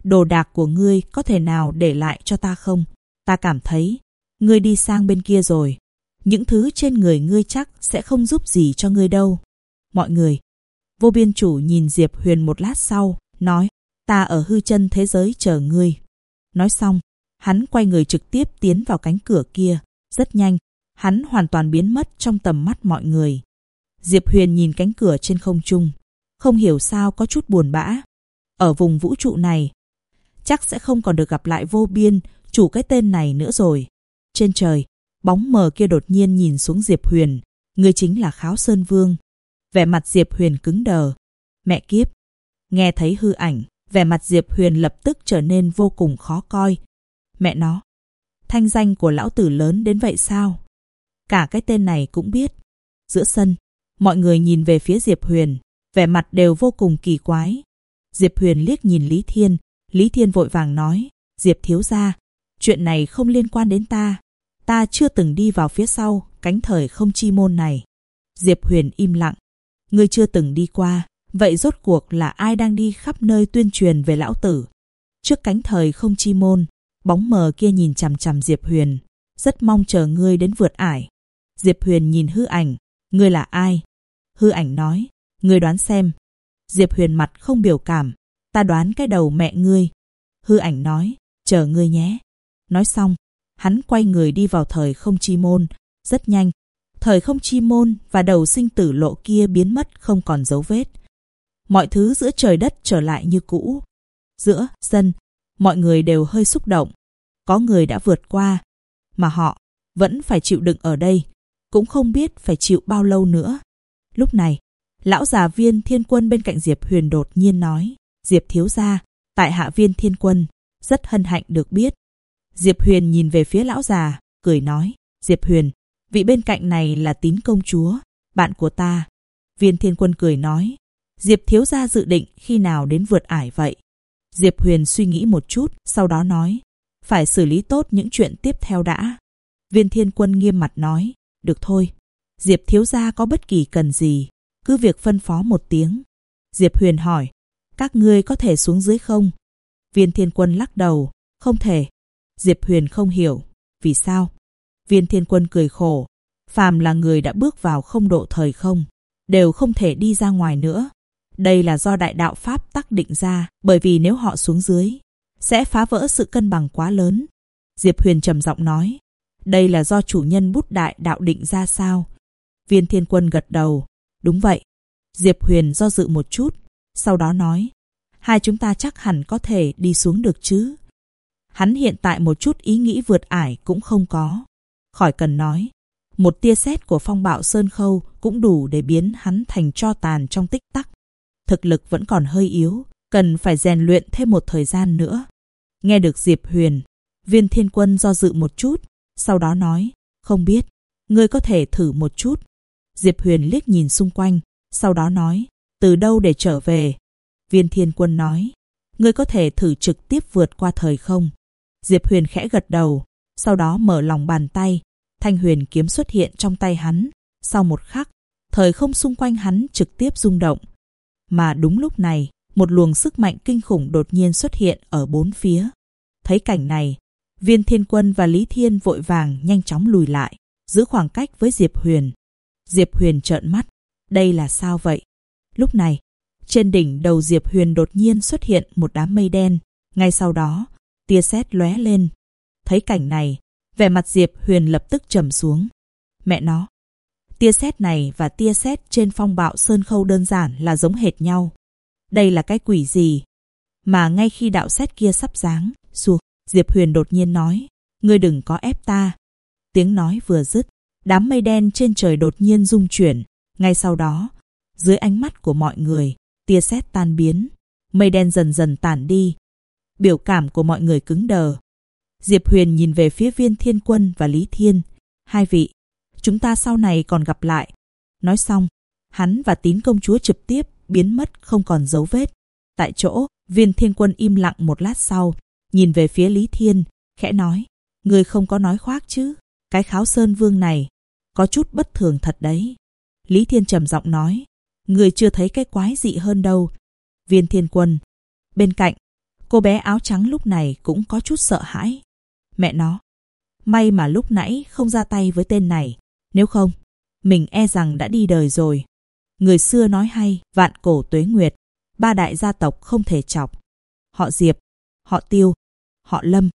đồ đạc của ngươi có thể nào để lại cho ta không? Ta cảm thấy ngươi đi sang bên kia rồi. Những thứ trên người ngươi chắc sẽ không giúp gì cho ngươi đâu. Mọi người. Vô Biên Chủ nhìn Diệp Huyền một lát sau, nói, ta ở hư chân thế giới chờ ngươi. Nói xong, hắn quay người trực tiếp tiến vào cánh cửa kia. Rất nhanh, hắn hoàn toàn biến mất trong tầm mắt mọi người. Diệp Huyền nhìn cánh cửa trên không trung, không hiểu sao có chút buồn bã. Ở vùng vũ trụ này, chắc sẽ không còn được gặp lại Vô Biên Chủ cái tên này nữa rồi. Trên trời, bóng mờ kia đột nhiên nhìn xuống Diệp Huyền. Người chính là Kháo Sơn Vương. Vẻ mặt Diệp Huyền cứng đờ. Mẹ kiếp! Nghe thấy hư ảnh, vẻ mặt Diệp Huyền lập tức trở nên vô cùng khó coi. Mẹ nó! Thanh danh của lão tử lớn đến vậy sao? Cả cái tên này cũng biết. Giữa sân, mọi người nhìn về phía Diệp Huyền, vẻ mặt đều vô cùng kỳ quái. Diệp Huyền liếc nhìn Lý Thiên. Lý Thiên vội vàng nói, Diệp thiếu gia, chuyện này không liên quan đến ta. Ta chưa từng đi vào phía sau cánh thời không chi môn này. Diệp Huyền im lặng. Ngươi chưa từng đi qua, vậy rốt cuộc là ai đang đi khắp nơi tuyên truyền về lão tử? Trước cánh thời không chi môn, bóng mờ kia nhìn chằm chằm Diệp Huyền, rất mong chờ ngươi đến vượt ải. Diệp Huyền nhìn hư ảnh, ngươi là ai? Hư ảnh nói, ngươi đoán xem. Diệp Huyền mặt không biểu cảm, ta đoán cái đầu mẹ ngươi. Hư ảnh nói, chờ ngươi nhé. Nói xong, hắn quay người đi vào thời không chi môn. Rất nhanh, thời không chi môn và đầu sinh tử lộ kia biến mất không còn dấu vết. Mọi thứ giữa trời đất trở lại như cũ. Giữa sân, mọi người đều hơi xúc động. Có người đã vượt qua, mà họ vẫn phải chịu đựng ở đây, cũng không biết phải chịu bao lâu nữa. Lúc này, lão già Viên Thiên Quân bên cạnh Diệp Huyền đột nhiên nói, Diệp thiếu gia, tại hạ Viên Thiên Quân, rất hân hạnh được biết. Diệp Huyền nhìn về phía lão già, cười nói, Diệp Huyền, vị bên cạnh này là Tín công chúa, bạn của ta. Viên Thiên Quân cười nói, Diệp thiếu gia dự định khi nào đến vượt ải vậy? Diệp Huyền suy nghĩ một chút, sau đó nói, phải xử lý tốt những chuyện tiếp theo đã. Viên Thiên Quân nghiêm mặt nói, được thôi. Diệp thiếu gia có bất kỳ cần gì, cứ việc phân phó một tiếng. Diệp Huyền hỏi, các ngươi có thể xuống dưới không? Viên Thiên Quân lắc đầu, không thể. Diệp Huyền không hiểu, vì sao? Viên Thiên Quân cười khổ, phàm là người đã bước vào không độ thời không, đều không thể đi ra ngoài nữa. Đây là do đại đạo Pháp tắc định ra, bởi vì nếu họ xuống dưới, sẽ phá vỡ sự cân bằng quá lớn. Diệp Huyền trầm giọng nói, đây là do chủ nhân Bút Đại đạo định ra sao? Viên Thiên Quân gật đầu, đúng vậy. Diệp Huyền do dự một chút, sau đó nói, hai chúng ta chắc hẳn có thể đi xuống được chứ? Hắn hiện tại một chút ý nghĩ vượt ải cũng không có. Khỏi cần nói, một tia sét của phong bạo Sơn Khâu cũng đủ để biến hắn thành tro tàn trong tích tắc. Thực lực vẫn còn hơi yếu, cần phải rèn luyện thêm một thời gian nữa. Nghe được Diệp Huyền, Viên Thiên Quân do dự một chút, sau đó nói, không biết, ngươi có thể thử một chút. Diệp Huyền liếc nhìn xung quanh, sau đó nói, từ đâu để trở về? Viên Thiên Quân nói, ngươi có thể thử trực tiếp vượt qua thời không. Diệp Huyền khẽ gật đầu, sau đó mở lòng bàn tay, thanh huyền kiếm xuất hiện trong tay hắn. Sau một khắc, thời không xung quanh hắn trực tiếp rung động. Mà đúng lúc này, một luồng sức mạnh kinh khủng đột nhiên xuất hiện ở bốn phía. Thấy cảnh này, Viên Thiên Quân và Lý Thiên vội vàng nhanh chóng lùi lại, giữ khoảng cách với Diệp Huyền. Diệp Huyền trợn mắt, đây là sao vậy? Lúc này, trên đỉnh đầu Diệp Huyền đột nhiên xuất hiện một đám mây đen, ngay sau đó, tia sét lóe lên. Thấy cảnh này, vẻ mặt Diệp Huyền lập tức trầm xuống. Mẹ nó, tia sét này và tia sét trên phong bạo Sơn Khâu đơn giản là giống hệt nhau. Đây là cái quỷ gì? Mà ngay khi đạo sét kia sắp giáng xuống, Diệp Huyền đột nhiên nói, ngươi đừng có ép ta. Tiếng nói vừa dứt, đám mây đen trên trời đột nhiên rung chuyển. Ngay sau đó, dưới ánh mắt của mọi người, tia sét tan biến, mây đen dần dần tản đi. Biểu cảm của mọi người cứng đờ. Diệp Huyền nhìn về phía Viên Thiên Quân và Lý Thiên. Hai vị, chúng ta sau này còn gặp lại. Nói xong, hắn và Tín công chúa trực tiếp biến mất không còn dấu vết. Tại chỗ, Viên Thiên Quân im lặng một lát sau, nhìn về phía Lý Thiên, khẽ nói, ngươi không có nói khoác chứ? Cái Kháo Sơn Vương này có chút bất thường thật đấy. Lý Thiên trầm giọng nói, ngươi chưa thấy cái quái dị hơn đâu. Viên Thiên Quân bên cạnh Cô bé áo trắng lúc này cũng có chút sợ hãi. Mẹ nó, may mà lúc nãy không ra tay với tên này, nếu không, mình e rằng đã đi đời rồi. Người xưa nói hay, vạn cổ tuế nguyệt, 3 đại gia tộc không thể chọc. Họ Diệp, họ Tiêu, họ Lâm.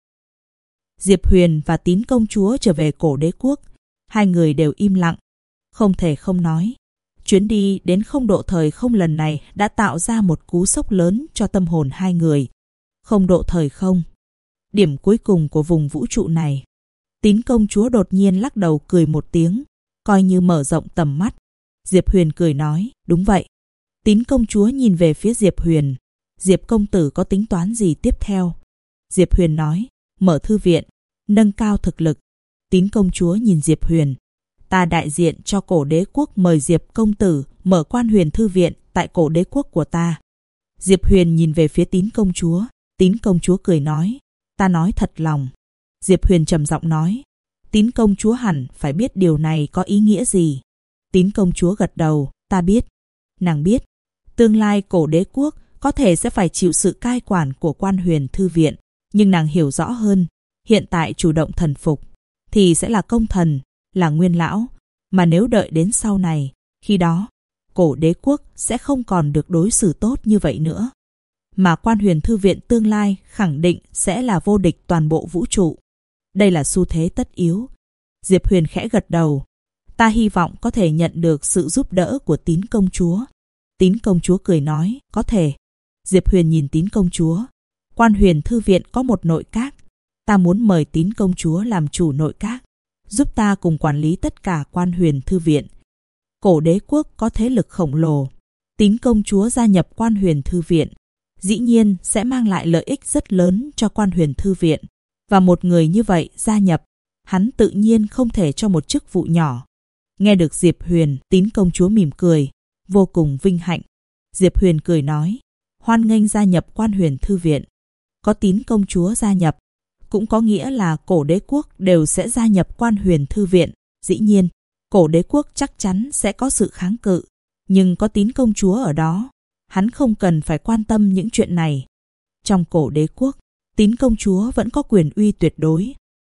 Diệp Huyền và Tín công chúa trở về cổ đế quốc. Hai người đều im lặng, không thể không nói. Chuyến đi đến không độ thời không lần này đã tạo ra một cú sốc lớn cho tâm hồn hai người. Không độ thời không, điểm cuối cùng của vùng vũ trụ này. Tín công chúa đột nhiên lắc đầu cười một tiếng, coi như mở rộng tầm mắt. Diệp Huyền cười nói, đúng vậy. Tín công chúa nhìn về phía Diệp Huyền. Diệp công tử có tính toán gì tiếp theo? Diệp Huyền nói, mở thư viện, nâng cao thực lực. Tín công chúa nhìn Diệp Huyền. Ta đại diện cho cổ đế quốc mời Diệp công tử mở Quan Huyền thư viện tại cổ đế quốc của ta. Diệp Huyền nhìn về phía Tín công chúa. Tín công chúa cười nói, ta nói thật lòng. Diệp Huyền trầm giọng nói, Tín công chúa hẳn phải biết điều này có ý nghĩa gì. Tín công chúa gật đầu, ta biết. Nàng biết, tương lai cổ đế quốc có thể sẽ phải chịu sự cai quản của Quan Huyền thư viện, nhưng nàng hiểu rõ hơn, hiện tại chủ động thần phục thì sẽ là công thần, là nguyên lão, mà nếu đợi đến sau này, khi đó cổ đế quốc sẽ không còn được đối xử tốt như vậy nữa. Mà Quan Huyền thư viện tương lai khẳng định sẽ là vô địch toàn bộ vũ trụ. Đây là xu thế tất yếu. Diệp Huyền khẽ gật đầu. Ta hy vọng có thể nhận được sự giúp đỡ của Tín công chúa. Tín công chúa cười nói, có thể. Diệp Huyền nhìn Tín công chúa. Quan Huyền thư viện có một nội các. Ta muốn mời Tín công chúa làm chủ nội các, giúp ta cùng quản lý tất cả Quan Huyền thư viện. Cổ đế quốc có thế lực khổng lồ. Tín công chúa gia nhập Quan Huyền thư viện, dĩ nhiên sẽ mang lại lợi ích rất lớn cho Quan Huyền thư viện. Và một người như vậy gia nhập, hắn tự nhiên không thể cho một chức vụ nhỏ. Nghe được Diệp Huyền, Tín công chúa mỉm cười, vô cùng vinh hạnh. Diệp Huyền cười nói, hoan nghênh gia nhập Quan Huyền thư viện. Có Tín công chúa gia nhập, cũng có nghĩa là cổ đế quốc đều sẽ gia nhập Quan Huyền thư viện. Dĩ nhiên, cổ đế quốc chắc chắn sẽ có sự kháng cự, nhưng có Tín công chúa ở đó, hắn không cần phải quan tâm những chuyện này. Trong cổ đế quốc, Tín công chúa vẫn có quyền uy tuyệt đối.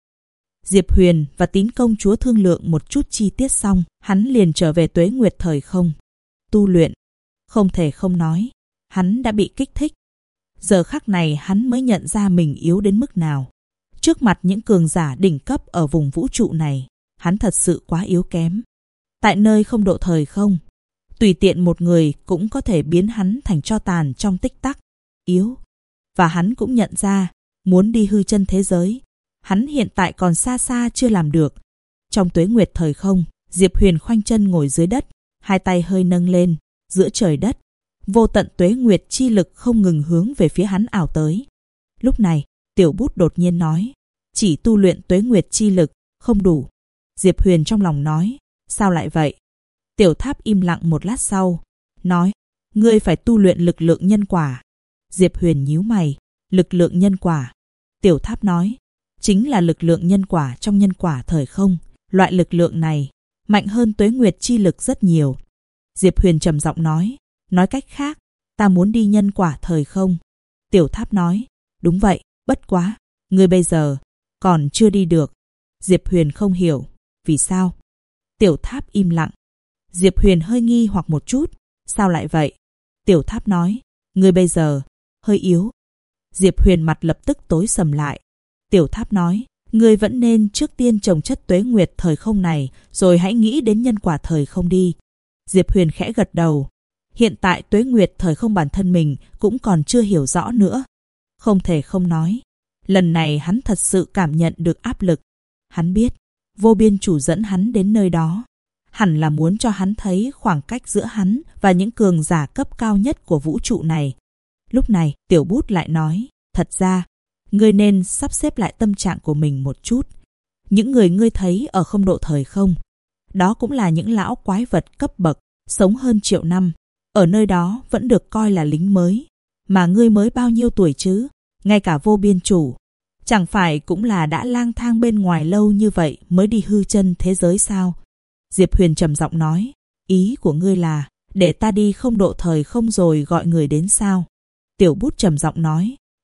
Diệp Huyền và Tín công chúa thương lượng một chút chi tiết xong, hắn liền trở về Tuế Nguyệt thời không. Tu luyện, không thể không nói, hắn đã bị kích thích. Giờ khắc này hắn mới nhận ra mình yếu đến mức nào. Trước mặt những cường giả đỉnh cấp ở vùng vũ trụ này, hắn thật sự quá yếu kém. Tại nơi không độ thời không, tùy tiện một người cũng có thể biến hắn thành tro tàn trong tích tắc. Yếu. Và hắn cũng nhận ra, muốn đi hư chân thế giới, hắn hiện tại còn xa xa chưa làm được. Trong Tuế Nguyệt thời không, Diệp Huyền khoanh chân ngồi dưới đất, hai tay hơi nâng lên, giữa trời đất. Vô tận Tuế Nguyệt chi lực không ngừng hướng về phía hắn ảo tới. Lúc này, Tiểu Bút đột nhiên nói, chỉ tu luyện Tuế Nguyệt chi lực, không đủ. Diệp Huyền trong lòng nói, sao lại vậy? Tiểu Tháp im lặng một lát sau, nói, ngươi phải tu luyện lực lượng nhân quả. Diệp Huyền nhíu mày, lực lượng nhân quả. Tiểu Tháp nói, chính là lực lượng nhân quả trong nhân quả thời không. Loại lực lượng này mạnh hơn Tuế Nguyệt chi lực rất nhiều. Diệp Huyền trầm giọng nói cách khác, ta muốn đi nhân quả thời không. Tiểu Tháp nói, đúng vậy, bất quá, ngươi bây giờ còn chưa đi được. Diệp Huyền không hiểu, vì sao? Tiểu Tháp im lặng. Diệp Huyền hơi nghi hoặc một chút, sao lại vậy? Tiểu Tháp nói, ngươi bây giờ hơi yếu. Diệp Huyền mặt lập tức tối sầm lại. Tiểu Tháp nói, ngươi vẫn nên trước tiên trồng chất Tuế Nguyệt thời không này, rồi hãy nghĩ đến nhân quả thời không đi. Diệp Huyền khẽ gật đầu. Hiện tại Tuế Nguyệt thời không bản thân mình cũng còn chưa hiểu rõ nữa. Không thể không nói, lần này hắn thật sự cảm nhận được áp lực. Hắn biết, Vô Biên Chủ dẫn hắn đến nơi đó, hẳn là muốn cho hắn thấy khoảng cách giữa hắn và những cường giả cấp cao nhất của vũ trụ này. Lúc này, Tiểu Bút lại nói, thật ra, ngươi nên sắp xếp lại tâm trạng của mình một chút. Những người ngươi thấy ở không độ thời không, đó cũng là những lão quái vật cấp bậc, sống hơn 1 triệu năm. Ở nơi đó vẫn được coi là lính mới. Mà ngươi mới bao nhiêu tuổi chứ? Ngay cả Vô Biên Chủ, chẳng phải cũng là đã lang thang bên ngoài lâu như vậy mới đi hư chân thế giới sao? Diệp Huyền trầm giọng nói, ý của ngươi là để ta đi không độ thời không rồi gọi người đến sao? Tiểu Bút trầm giọng nói,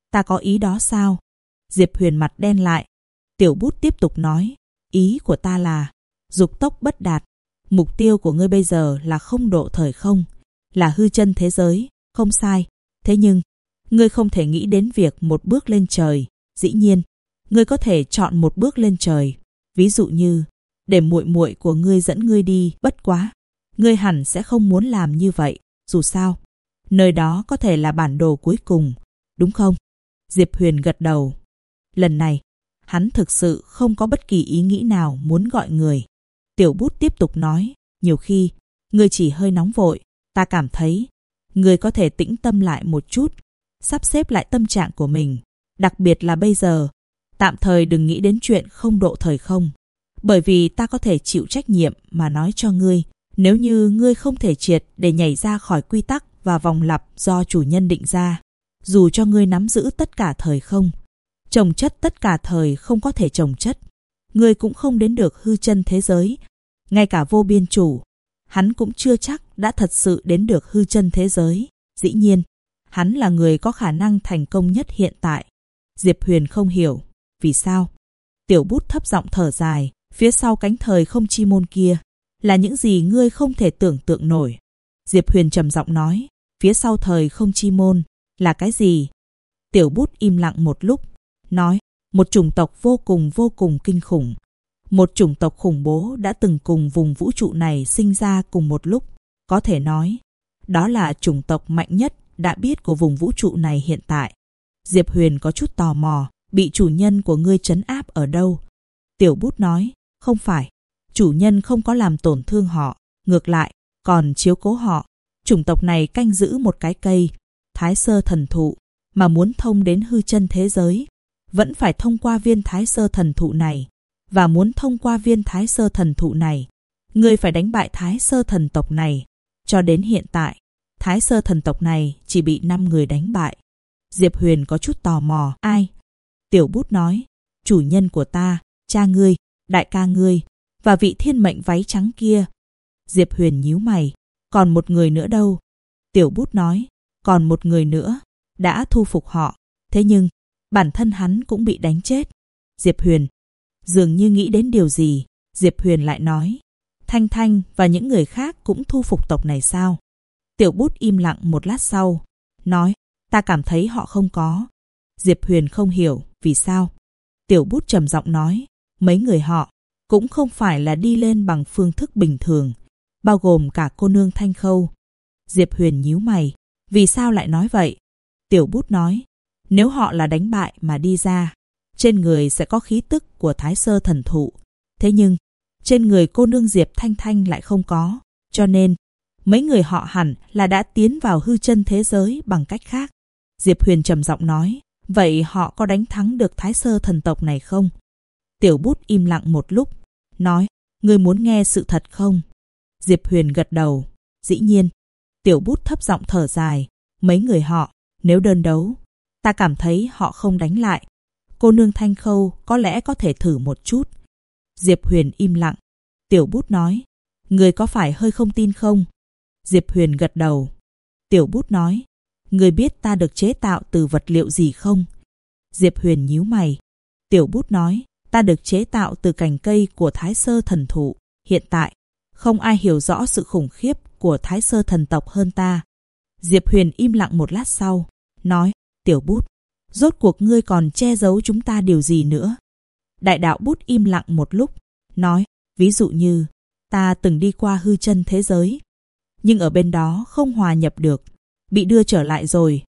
Ta có ý đó sao? Diệp Huyền mặt đen lại. Tiểu Bút tiếp tục nói, ý của ta là dục tốc bất đạt. Mục tiêu của ngươi bây giờ là không độ thời không, là hư chân thế giới, không sai. Thế nhưng, ngươi không thể nghĩ đến việc một bước lên trời. Dĩ nhiên, ngươi có thể chọn một bước lên trời. Ví dụ như, để muội muội của ngươi dẫn ngươi đi, bất quá. Ngươi hẳn sẽ không muốn làm như vậy, dù sao. Nơi đó có thể là bản đồ cuối cùng, đúng không? Diệp Huyền gật đầu. Lần này, hắn thực sự không có bất kỳ ý nghĩ nào muốn gọi người. Tiểu Bút tiếp tục nói, nhiều khi, ngươi chỉ hơi nóng vội. Ta cảm thấy, ngươi có thể tĩnh tâm lại một chút, sắp xếp lại tâm trạng của mình. Đặc biệt là bây giờ, tạm thời đừng nghĩ đến chuyện không độ thời không. Bởi vì ta có thể chịu trách nhiệm mà nói cho ngươi, nếu như ngươi không thể triệt để nhảy ra khỏi quy tắc và vòng lặp do chủ nhân định ra, dù cho ngươi nắm giữ tất cả thời không, trồng chất tất cả thời không có thể trồng chất, ngươi cũng không đến được hư chân thế giới. Ngay cả vô biên chủ, hắn cũng chưa chắc đã thật sự đến được hư chân thế giới. Dĩ nhiên, hắn là người có khả năng thành công nhất hiện tại. Diệp Huyền không hiểu, vì sao? Tiểu Bút thấp giọng thở dài, phía sau cánh thời không chi môn kia, là những gì ngươi không thể tưởng tượng nổi. Diệp Huyền trầm giọng nói, phía sau thời không chi môn, là cái gì? Tiểu Bút im lặng một lúc, nói, một chủng tộc vô cùng kinh khủng. Một chủng tộc khủng bố đã từng cùng vùng vũ trụ này sinh ra cùng một lúc. Có thể nói, đó là chủng tộc mạnh nhất đã biết của vùng vũ trụ này hiện tại. Diệp Huyền có chút tò mò, bị chủ nhân của ngươi trấn áp ở đâu? Tiểu Bút nói, không phải, chủ nhân không có làm tổn thương họ, ngược lại, còn chiếu cố họ. Chủng tộc này canh giữ một cái cây, Thái Sơ Thần Thụ, mà muốn thông đến hư chân thế giới, vẫn phải thông qua viên Thái Sơ Thần Thụ này. Và muốn thông qua viên Thái Sơ Thần Thụ này, ngươi phải đánh bại Thái Sơ Thần tộc này. Cho đến hiện tại, Thái Sơ Thần tộc này chỉ bị 5 người đánh bại. Diệp Huyền có chút tò mò, ai? Tiểu Bút nói, chủ nhân của ta, cha ngươi, đại ca ngươi, và vị thiên mệnh váy trắng kia. Diệp Huyền nhíu mày, còn một người nữa đâu? Tiểu Bút nói, còn một người nữa, đã thu phục họ. Thế nhưng, bản thân hắn cũng bị đánh chết. Diệp Huyền dường như nghĩ đến điều gì, Diệp Huyền lại nói, Thanh Thanh và những người khác cũng thu phục tộc này sao? Tiểu Bút im lặng một lát sau, nói, ta cảm thấy họ không có. Diệp Huyền không hiểu, vì sao? Tiểu Bút trầm giọng nói, mấy người họ cũng không phải là đi lên bằng phương thức bình thường, bao gồm cả cô nương Thanh Khâu. Diệp Huyền nhíu mày, vì sao lại nói vậy? Tiểu Bút nói, nếu họ là đánh bại mà đi ra, trên người sẽ có khí tức của Thái Sơ Thần Thụ. Thế nhưng, trên người cô nương Diệp Thanh Thanh lại không có. Cho nên, mấy người họ hẳn là đã tiến vào hư chân thế giới bằng cách khác. Diệp Huyền trầm giọng nói, vậy họ có đánh thắng được Thái Sơ Thần tộc này không? Tiểu Bút im lặng một lúc, nói, ngươi muốn nghe sự thật không? Diệp Huyền gật đầu, dĩ nhiên. Tiểu Bút thấp giọng thở dài, mấy người họ, nếu đơn đấu, ta cảm thấy họ không đánh lại. Cô nương Thanh Khâu có lẽ có thể thử một chút. Diệp Huyền im lặng. Tiểu Bút nói, người có phải hơi không tin không? Diệp Huyền gật đầu. Tiểu Bút nói, người biết ta được chế tạo từ vật liệu gì không? Diệp Huyền nhíu mày. Tiểu Bút nói, ta được chế tạo từ cành cây của Thái Sơ Thần Thụ. Hiện tại, không ai hiểu rõ sự khủng khiếp của Thái Sơ Thần tộc hơn ta. Diệp Huyền im lặng một lát sau, nói, Tiểu Bút, rốt cuộc ngươi còn che giấu chúng ta điều gì nữa? Đại đạo Bút im lặng một lúc, nói, ví dụ như, ta từng đi qua hư chân thế giới, nhưng ở bên đó không hòa nhập được, bị đưa trở lại rồi.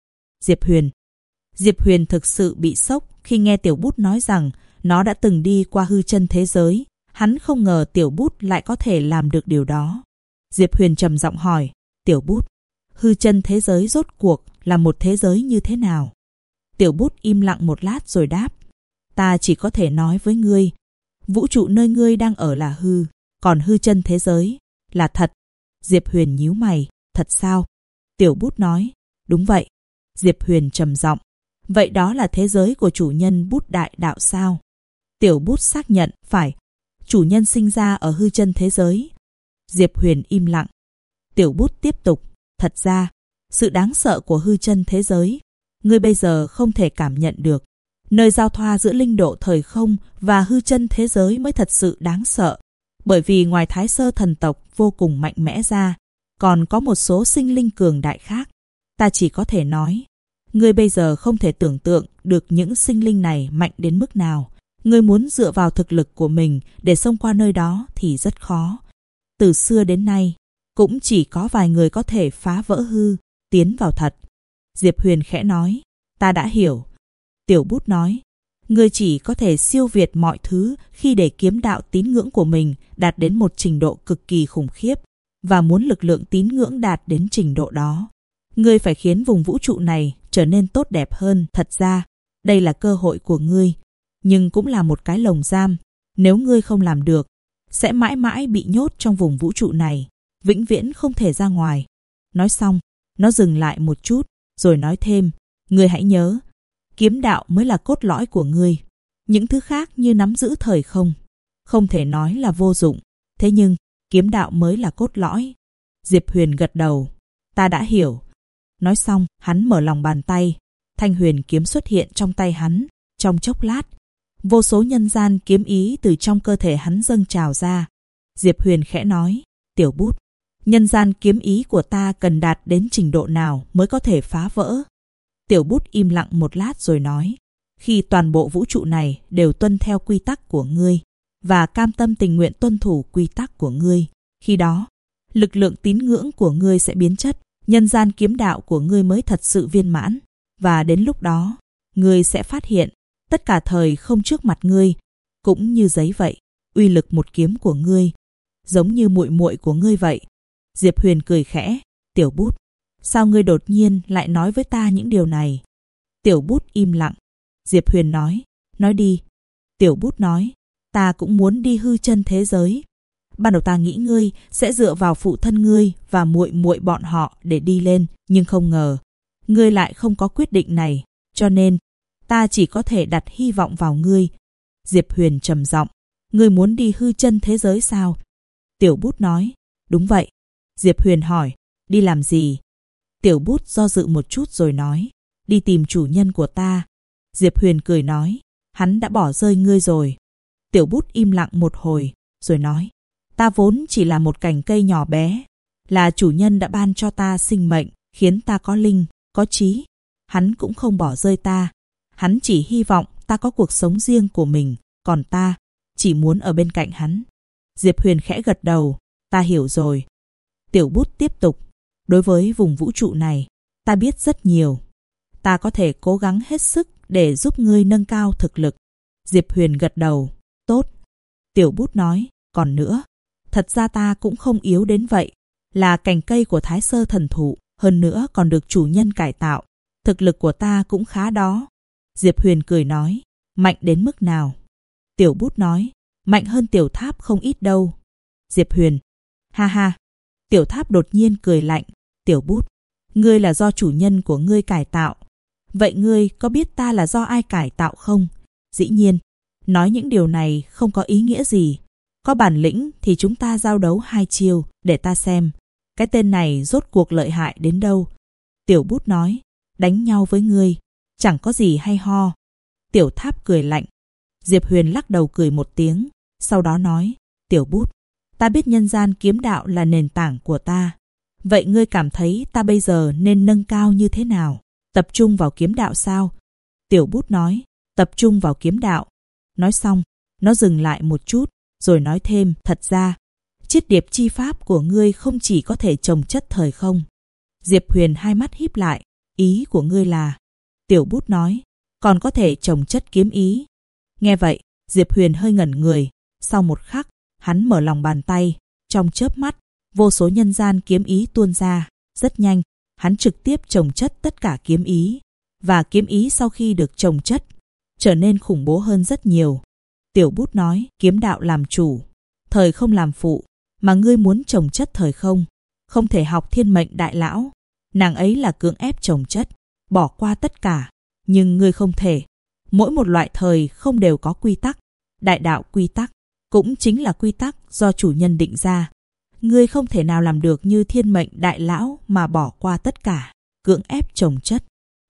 Diệp Huyền thực sự bị sốc khi nghe Tiểu Bút nói rằng nó đã từng đi qua hư chân thế giới. Hắn không ngờ Tiểu Bút lại có thể làm được điều đó. Diệp Huyền trầm giọng hỏi, Tiểu Bút, hư chân thế giới rốt cuộc là một thế giới như thế nào? Tiểu Bút im lặng một lát rồi đáp, ta chỉ có thể nói với ngươi, vũ trụ nơi ngươi đang ở là hư, còn hư chân thế giới là thật. Diệp Huyền nhíu mày, thật sao? Tiểu Bút nói, đúng vậy. Diệp Huyền trầm giọng, vậy đó là thế giới của chủ nhân Bút Đại Đạo sao? Tiểu Bút xác nhận, phải, chủ nhân sinh ra ở hư chân thế giới. Diệp Huyền im lặng. Tiểu Bút tiếp tục, thật ra, sự đáng sợ của hư chân thế giới ngươi bây giờ không thể cảm nhận được. Nơi giao thoa giữa linh độ thời không và hư chân thế giới mới thật sự đáng sợ. Bởi vì ngoài Thái Sơ thần tộc vô cùng mạnh mẽ ra, còn có một số sinh linh cường đại khác. Ta chỉ có thể nói, ngươi bây giờ không thể tưởng tượng được những sinh linh này mạnh đến mức nào. Ngươi muốn dựa vào thực lực của mình để xông qua nơi đó thì rất khó. Từ xưa đến nay, cũng chỉ có vài người có thể phá vỡ hư, tiến vào thật. Diệp Huyền khẽ nói, ta đã hiểu. Tiểu Bút nói, ngươi chỉ có thể siêu việt mọi thứ khi để kiếm đạo tín ngưỡng của mình đạt đến một trình độ cực kỳ khủng khiếp, và muốn lực lượng tín ngưỡng đạt đến trình độ đó, ngươi phải khiến vùng vũ trụ này trở nên tốt đẹp hơn. Thật ra, đây là cơ hội của ngươi, nhưng cũng là một cái lồng giam. Nếu ngươi không làm được, sẽ mãi mãi bị nhốt trong vùng vũ trụ này, vĩnh viễn không thể ra ngoài. Nói xong, nó dừng lại một chút, rồi nói thêm, ngươi hãy nhớ, kiếm đạo mới là cốt lõi của ngươi. Những thứ khác như nắm giữ thời không, không thể nói là vô dụng. Thế nhưng, kiếm đạo mới là cốt lõi. Diệp Huyền gật đầu, ta đã hiểu. Nói xong, hắn mở lòng bàn tay. Thanh huyền kiếm xuất hiện trong tay hắn. Trong chốc lát, vô số nhân gian kiếm ý từ trong cơ thể hắn dâng trào ra. Diệp Huyền khẽ nói, Tiểu Bút, nhân gian kiếm ý của ta cần đạt đến trình độ nào mới có thể phá vỡ? Tiểu Bút im lặng một lát rồi nói, khi toàn bộ vũ trụ này đều tuân theo quy tắc của ngươi và cam tâm tình nguyện tuân thủ quy tắc của ngươi, khi đó, lực lượng tín ngưỡng của ngươi sẽ biến chất, nhân gian kiếm đạo của ngươi mới thật sự viên mãn, và đến lúc đó, ngươi sẽ phát hiện tất cả thời không trước mặt ngươi cũng như giấy vậy, uy lực một kiếm của ngươi giống như muội muội của ngươi vậy. Diệp Huyền cười khẽ, Tiểu Bút, sao ngươi đột nhiên lại nói với ta những điều này? Tiểu Bút im lặng. Diệp Huyền nói đi. Tiểu Bút nói, ta cũng muốn đi hư chân thế giới. Ban đầu ta nghĩ ngươi sẽ dựa vào phụ thân ngươi và muội muội bọn họ để đi lên, nhưng không ngờ ngươi lại không có quyết định này, cho nên ta chỉ có thể đặt hy vọng vào ngươi. Diệp Huyền trầm giọng, ngươi muốn đi hư chân thế giới sao? Tiểu Bút nói, đúng vậy. Diệp Huyền hỏi, đi làm gì? Tiểu Bút do dự một chút rồi nói, đi tìm chủ nhân của ta. Diệp Huyền cười nói, hắn đã bỏ rơi ngươi rồi. Tiểu Bút im lặng một hồi, rồi nói, ta vốn chỉ là một cành cây nhỏ bé, là chủ nhân đã ban cho ta sinh mệnh, khiến ta có linh, có trí. Hắn cũng không bỏ rơi ta. Hắn chỉ hy vọng ta có cuộc sống riêng của mình, còn ta chỉ muốn ở bên cạnh hắn. Diệp Huyền khẽ gật đầu, ta hiểu rồi. Tiểu Bút tiếp tục, đối với vùng vũ trụ này, ta biết rất nhiều. Ta có thể cố gắng hết sức để giúp ngươi nâng cao thực lực. Diệp Huyền gật đầu, tốt. Tiểu Bút nói, còn nữa, thật ra ta cũng không yếu đến vậy, là cành cây của Thái Sơ thần thụ, hơn nữa còn được chủ nhân cải tạo. Thực lực của ta cũng khá đó. Diệp Huyền cười nói, mạnh đến mức nào? Tiểu Bút nói, mạnh hơn Tiểu Tháp không ít đâu. Diệp Huyền, ha ha. Tiểu Tháp đột nhiên cười lạnh, Tiểu Bút, ngươi là do chủ nhân của ngươi cải tạo. Vậy ngươi có biết ta là do ai cải tạo không? Dĩ nhiên, nói những điều này không có ý nghĩa gì. Có bản lĩnh thì chúng ta giao đấu 2 chiêu để ta xem cái tên này rốt cuộc lợi hại đến đâu. Tiểu Bút nói, đánh nhau với ngươi chẳng có gì hay ho. Tiểu Tháp cười lạnh. Diệp Huyền lắc đầu cười một tiếng, sau đó nói, Tiểu Bút, ta biết nhân gian kiếm đạo là nền tảng của ta. Vậy ngươi cảm thấy ta bây giờ nên nâng cao như thế nào? Tập trung vào kiếm đạo sao? Tiểu Bút nói, tập trung vào kiếm đạo. Nói xong, nó dừng lại một chút, rồi nói thêm, thật ra, chiết điệp chi pháp của ngươi không chỉ có thể trồng chất thời không. Diệp Huyền hai mắt híp lại, ý của ngươi là? Tiểu Bút nói, còn có thể trồng chất kiếm ý. Nghe vậy, Diệp Huyền hơi ngẩn người. Sau một khắc, hắn mở lòng bàn tay. Trong chớp mắt, vô số nhân gian kiếm ý tuôn ra. Rất nhanh, hắn trực tiếp trồng chất tất cả kiếm ý. Và kiếm ý sau khi được trồng chất, trở nên khủng bố hơn rất nhiều. Tiểu Bút nói, kiếm đạo làm chủ, thời không làm phụ. Mà ngươi muốn trồng chất thời không, không thể học Thiên Mệnh Đại Lão. Nàng ấy là cưỡng ép trồng chất, bỏ qua tất cả. Nhưng ngươi không thể. Mỗi một loại thời không đều có quy tắc. Đại đạo quy tắc cũng chính là quy tắc do chủ nhân định ra. Ngươi không thể nào làm được như Thiên Mệnh Đại Lão mà bỏ qua tất cả, cưỡng ép trồng chất.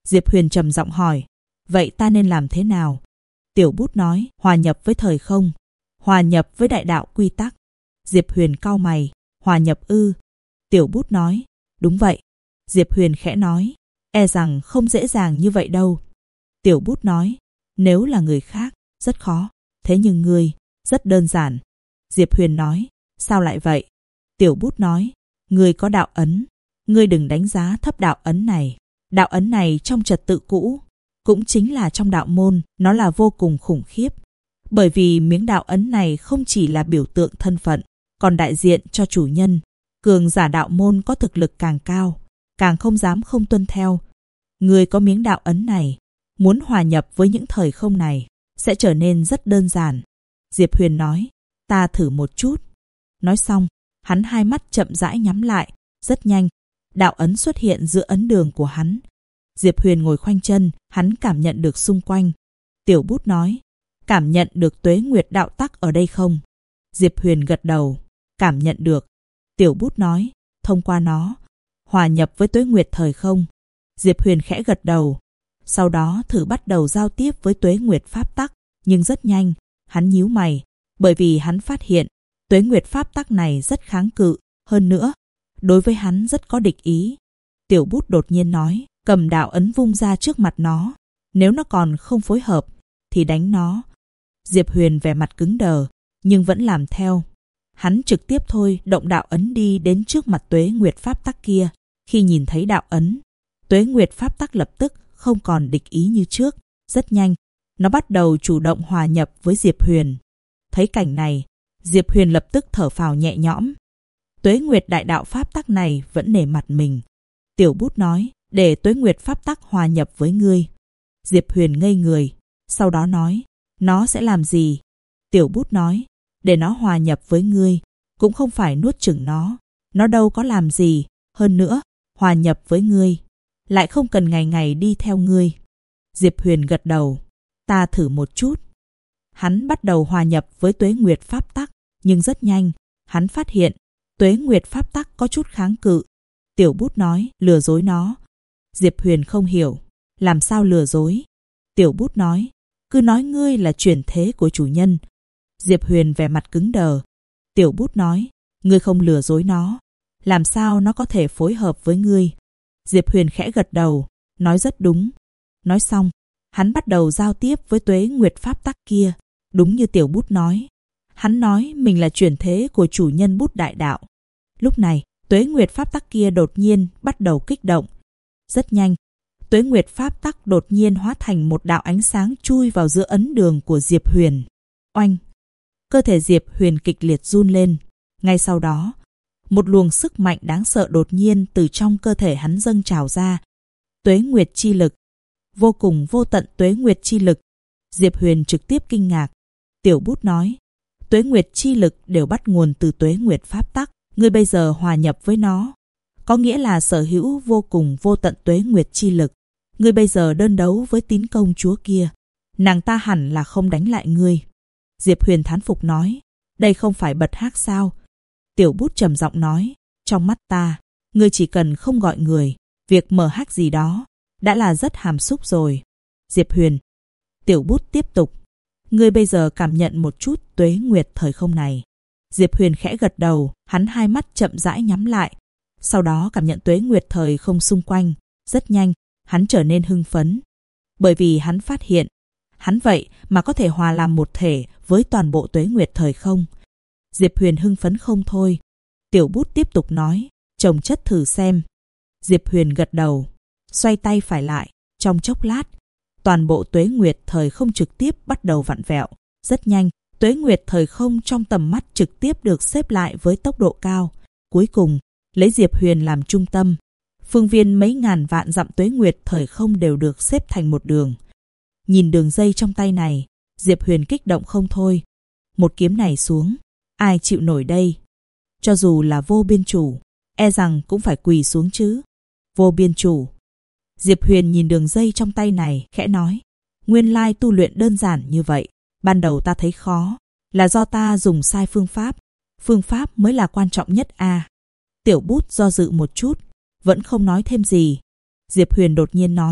Diệp Huyền trầm giọng hỏi, vậy ta nên làm thế nào? Tiểu bút nói, hòa nhập với thời không, hòa nhập với đại đạo quy tắc. Diệp Huyền cau mày, hòa nhập ư? Tiểu bút nói, đúng vậy. Diệp Huyền khẽ nói, e rằng không dễ dàng như vậy đâu. Tiểu bút nói, nếu là người khác, rất khó, thế nhưng ngươi, rất đơn giản. Diệp Huyền nói, sao lại vậy? Tiểu bút nói, ngươi có đạo ấn, ngươi đừng đánh giá thấp đạo ấn này. Đạo ấn này trong trật tự cũ, cũng chính là trong đạo môn, nó là vô cùng khủng khiếp. Bởi vì miếng đạo ấn này không chỉ là biểu tượng thân phận, còn đại diện cho chủ nhân. Cường giả đạo môn có thực lực càng cao, càng không dám không tuân theo. Người có miếng đạo ấn này, muốn hòa nhập với những thời không này, sẽ trở nên rất đơn giản. Diệp Huyền nói, ta thử một chút. Nói xong, hắn hai mắt chậm rãi nhắm lại, rất nhanh. Đạo ấn xuất hiện giữa ấn đường của hắn. Diệp Huyền ngồi khoanh chân, hắn cảm nhận được xung quanh. Tiểu bút nói, cảm nhận được tuế nguyệt đạo tắc ở đây không? Diệp Huyền gật đầu, cảm nhận được. Tiểu bút nói, thông qua nó, hòa nhập với tuế nguyệt thời không. Diệp Huyền khẽ gật đầu. Sau đó thử bắt đầu giao tiếp với tuế nguyệt pháp tắc, nhưng rất nhanh, hắn nhíu mày, bởi vì hắn phát hiện tuế nguyệt pháp tắc này rất kháng cự, hơn nữa, đối với hắn rất có địch ý. Tiểu bút đột nhiên nói, cầm đạo ấn vung ra trước mặt nó, nếu nó còn không phối hợp, thì đánh nó. Diệp Huyền vẻ mặt cứng đờ, nhưng vẫn làm theo. Hắn trực tiếp thôi động đạo ấn đi đến trước mặt tuế nguyệt pháp tắc kia. Khi nhìn thấy đạo ấn, tuế nguyệt pháp tắc lập tức không còn địch ý như trước. Rất nhanh, nó bắt đầu chủ động hòa nhập với Diệp Huyền. Thấy cảnh này, Diệp Huyền lập tức thở phào nhẹ nhõm. Tuế nguyệt đại đạo pháp tắc này vẫn nể mặt mình. Tiểu bút nói, để tuế nguyệt pháp tắc hòa nhập với ngươi. Diệp Huyền ngây người, sau đó nói, nó sẽ làm gì? Tiểu bút nói, để nó hòa nhập với ngươi, cũng không phải nuốt chửng nó đâu có làm gì, hơn nữa, hòa nhập với ngươi, lại không cần ngày ngày đi theo ngươi. Diệp Huyền gật đầu, ta thử một chút. Hắn bắt đầu hòa nhập với tuế nguyệt pháp tắc, nhưng rất nhanh, hắn phát hiện, tuế nguyệt pháp tắc có chút kháng cự. Tiểu bút nói, lừa dối nó. Diệp Huyền không hiểu, làm sao lừa dối? Tiểu bút nói, cứ nói ngươi là chuyển thế của chủ nhân. Diệp Huyền vẻ mặt cứng đờ. Tiểu bút nói, ngươi không lừa dối nó, làm sao nó có thể phối hợp với ngươi? Diệp Huyền khẽ gật đầu, nói rất đúng. Nói xong, hắn bắt đầu giao tiếp với tuế nguyệt pháp tắc kia, đúng như tiểu bút nói. Hắn nói mình là chuyển thế của chủ nhân bút đại đạo. Lúc này, tuế nguyệt pháp tắc kia đột nhiên bắt đầu kích động. Rất nhanh, tuế nguyệt pháp tắc đột nhiên hóa thành một đạo ánh sáng chui vào giữa ấn đường của Diệp Huyền. Oanh! Cơ thể Diệp Huyền kịch liệt run lên. Ngay sau đó, một luồng sức mạnh đáng sợ đột nhiên từ trong cơ thể hắn dâng trào ra. Tuế nguyệt chi lực, vô cùng vô tận tuế nguyệt chi lực. Diệp Huyền trực tiếp kinh ngạc. Tiểu bút nói, tuế nguyệt chi lực đều bắt nguồn từ tuế nguyệt pháp tắc. Ngươi bây giờ hòa nhập với nó, có nghĩa là sở hữu vô cùng vô tận tuế nguyệt chi lực. Ngươi bây giờ đơn đấu với tín công chúa kia, nàng ta hẳn là không đánh lại ngươi. Diệp Huyền thán phục nói, đây không phải bật hắc sao? Tiểu bút trầm giọng nói, trong mắt ta, ngươi chỉ cần không gọi người, việc mở hắc gì đó, đã là rất hàm xúc rồi. Diệp Huyền. Tiểu bút tiếp tục, ngươi bây giờ cảm nhận một chút tuế nguyệt thời không này. Diệp Huyền khẽ gật đầu, hắn hai mắt chậm rãi nhắm lại. Sau đó cảm nhận tuế nguyệt thời không xung quanh. Rất nhanh, hắn trở nên hưng phấn. Bởi vì hắn phát hiện, hắn vậy mà có thể hòa làm một thể với toàn bộ tuế nguyệt thời không. Diệp Huyền hưng phấn không thôi. Tiểu bút tiếp tục nói, chồng chất thử xem. Diệp Huyền gật đầu, xoay tay phải lại. Trong chốc lát, toàn bộ tuế nguyệt thời không trực tiếp bắt đầu vặn vẹo. Rất nhanh, tuế nguyệt thời không trong tầm mắt trực tiếp được xếp lại với tốc độ cao. Cuối cùng, lấy Diệp Huyền làm trung tâm, phương viên mấy ngàn vạn dặm tuế nguyệt thời không đều được xếp thành một đường. Nhìn đường dây trong tay này, Diệp Huyền kích động không thôi. Một kiếm này xuống, ai chịu nổi đây? Cho dù là vô biên chủ, e rằng cũng phải quỳ xuống chứ. Vô biên chủ. Diệp Huyền nhìn đường dây trong tay này, khẽ nói, nguyên lai tu luyện đơn giản như vậy. Ban đầu ta thấy khó, là do ta dùng sai phương pháp. Phương pháp mới là quan trọng nhất à. Tiểu bút do dự một chút, vẫn không nói thêm gì. Diệp Huyền đột nhiên nói,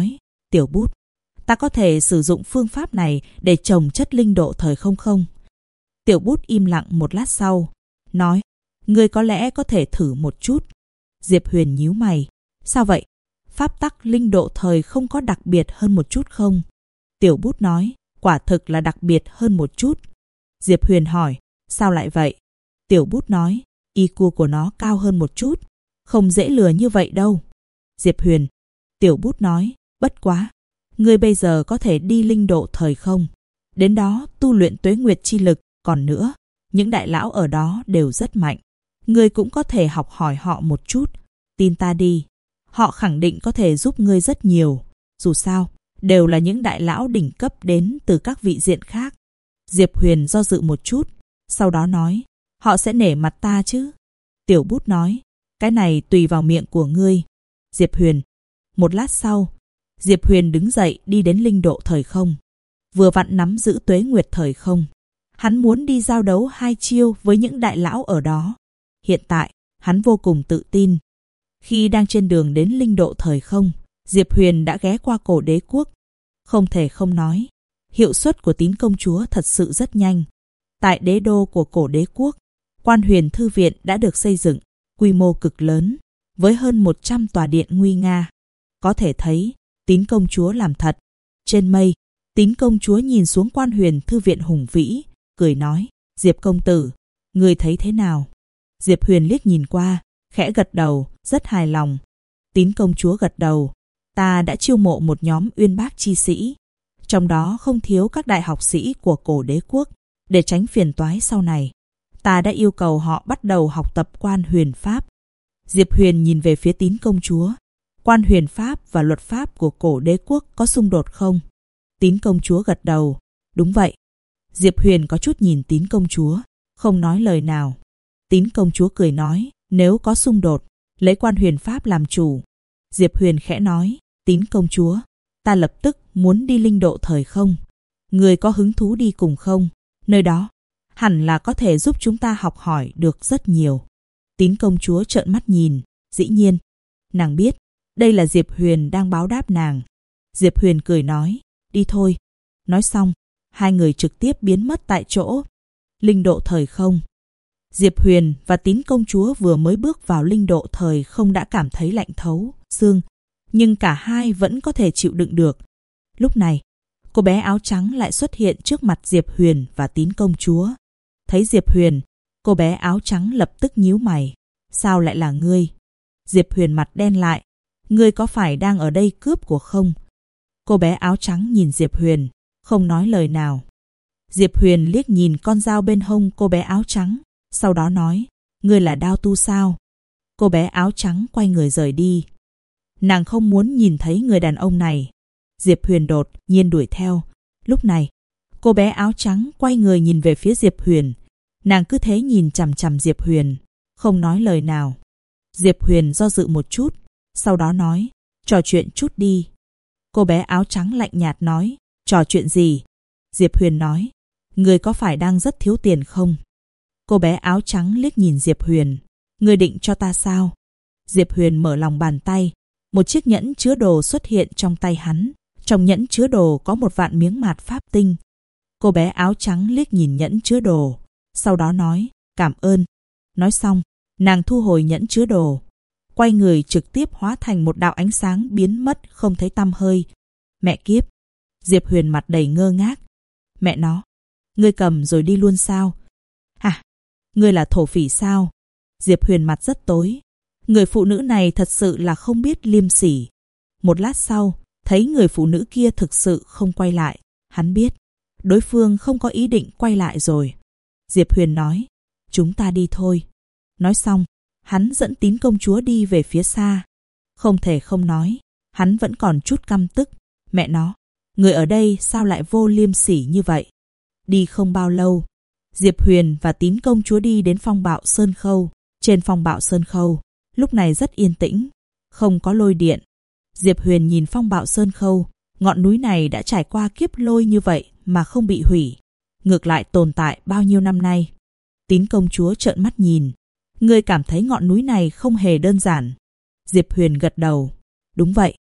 Tiểu Bút, ta có thể sử dụng phương pháp này để trồng chất linh độ thời không không? Tiểu Bút im lặng một lát sau, nói, ngươi có lẽ có thể thử một chút. Diệp Huyền nhíu mày, sao vậy? Pháp tắc linh độ thời không có đặc biệt hơn một chút không? Tiểu Bút nói, quả thực là đặc biệt hơn một chút. Diệp Huyền hỏi, sao lại vậy? Tiểu Bút nói, IQ của nó cao hơn một chút, không dễ lừa như vậy đâu. Diệp Huyền. Tiểu Bút nói, bất quá, ngươi bây giờ có thể đi linh độ thời không, đến đó tu luyện tuế nguyệt chi lực. Còn nữa, những đại lão ở đó đều rất mạnh, ngươi cũng có thể học hỏi họ một chút. Tin ta đi, họ khẳng định có thể giúp ngươi rất nhiều. Dù sao, đều là những đại lão đỉnh cấp đến từ các vị diện khác. Diệp Huyền do dự một chút, sau đó nói, họ sẽ nể mặt ta chứ? Tiểu Bút nói, cái này tùy vào miệng của ngươi. Diệp Huyền. Một lát sau, Diệp Huyền đứng dậy đi đến linh độ thời không, vừa vặn nắm giữ tuế nguyệt thời không. Hắn muốn đi giao đấu 2 chiêu với những đại lão ở đó. Hiện tại, hắn vô cùng tự tin. Khi đang trên đường đến linh độ thời không, Diệp Huyền đã ghé qua cổ đế quốc. Không thể không nói, hiệu suất của Tín công chúa thật sự rất nhanh. Tại đế đô của cổ đế quốc, Quan Huyền Thư viện đã được xây dựng, quy mô cực lớn, với hơn 100 tòa điện nguy nga. Có thể thấy, Tín công chúa làm thật. Trên mây, Tín công chúa nhìn xuống Quan Huyền Thư viện hùng vĩ, cười nói, Diệp công tử, ngươi thấy thế nào? Diệp Huyền liếc nhìn qua, khẽ gật đầu, rất hài lòng. Tín công chúa gật đầu, ta đã chiêu mộ một nhóm uyên bác chi sĩ, trong đó không thiếu các đại học sĩ của cổ đế quốc. Để tránh phiền toái sau này, ta đã yêu cầu họ bắt đầu học tập quan huyền pháp. Diệp Huyền nhìn về phía Tín công chúa, quan huyền pháp và luật pháp của cổ đế quốc có xung đột không? Tín công chúa gật đầu, đúng vậy. Diệp Huyền có chút nhìn Tín công chúa, không nói lời nào. Tín công chúa cười nói, nếu có xung đột, lấy quan huyền pháp làm chủ. Diệp Huyền khẽ nói, Tín công chúa, ta lập tức muốn đi linh độ thời không. Người có hứng thú đi cùng không? Nơi đó, hẳn là có thể giúp chúng ta học hỏi được rất nhiều. Tín công chúa trợn mắt nhìn, dĩ nhiên. Nàng biết, đây là Diệp Huyền đang báo đáp nàng. Diệp Huyền cười nói, đi thôi. Nói xong, hai người trực tiếp biến mất tại chỗ. Linh độ thời không. Diệp Huyền và Tín công chúa vừa mới bước vào linh độ thời không đã cảm thấy lạnh thấu xương, nhưng cả hai vẫn có thể chịu đựng được. Lúc này, cô bé áo trắng lại xuất hiện trước mặt Diệp Huyền và Tín công chúa. Thấy Diệp Huyền, cô bé áo trắng lập tức nhíu mày. Sao lại là ngươi? Diệp Huyền mặt đen lại. Ngươi có phải đang ở đây cướp của không? Cô bé áo trắng nhìn Diệp Huyền, không nói lời nào. Diệp Huyền liếc nhìn con dao bên hông cô bé áo trắng, sau đó nói, ngươi là Đao Tu sao? Cô bé áo trắng quay người rời đi. Nàng không muốn nhìn thấy người đàn ông này. Diệp Huyền đột nhiên đuổi theo. Lúc này, cô bé áo trắng quay người nhìn về phía Diệp Huyền. Nàng cứ thế nhìn chằm chằm Diệp Huyền, không nói lời nào. Diệp Huyền do dự một chút, sau đó nói, trò chuyện chút đi. Cô bé áo trắng lạnh nhạt nói, trò chuyện gì? Diệp Huyền nói, người có phải đang rất thiếu tiền không? Cô bé áo trắng liếc nhìn Diệp Huyền, người định cho ta sao? Diệp Huyền mở lòng bàn tay, một chiếc nhẫn chứa đồ xuất hiện trong tay hắn. Trong nhẫn chứa đồ có 1.000 miếng mạt pháp tinh. Cô bé áo trắng liếc nhìn nhẫn chứa đồ, sau đó nói, cảm ơn. Nói xong, nàng thu hồi nhẫn chứa đồ, quay người trực tiếp hóa thành một đạo ánh sáng biến mất không thấy tăm hơi. Mẹ kiếp! Diệp Huyền mặt đầy ngơ ngác. Mẹ nó, ngươi cầm rồi đi luôn sao? Hả? Ngươi là thổ phỉ sao? Diệp Huyền mặt rất tối. Người phụ nữ này thật sự là không biết liêm sỉ. Một lát sau, thấy người phụ nữ kia thực sự không quay lại. Hắn biết, đối phương không có ý định quay lại rồi. Diệp Huyền nói, chúng ta đi thôi. Nói xong, hắn dẫn Tín công chúa đi về phía xa. Không thể không nói, hắn vẫn còn chút căm tức. Mẹ nó, người ở đây sao lại vô liêm sỉ như vậy? Đi không bao lâu, Diệp Huyền và Tín công chúa đi đến Phong Bạo Sơn Khâu. Trên Phong Bạo Sơn Khâu, lúc này rất yên tĩnh, không có lôi điện. Diệp Huyền nhìn Phong Bạo Sơn Khâu, ngọn núi này đã trải qua kiếp lôi như vậy mà không bị hủy, ngược lại tồn tại bao nhiêu năm nay. Tín công chúa trợn mắt nhìn, ngươi cảm thấy ngọn núi này không hề đơn giản. Diệp Huyền gật đầu, đúng vậy.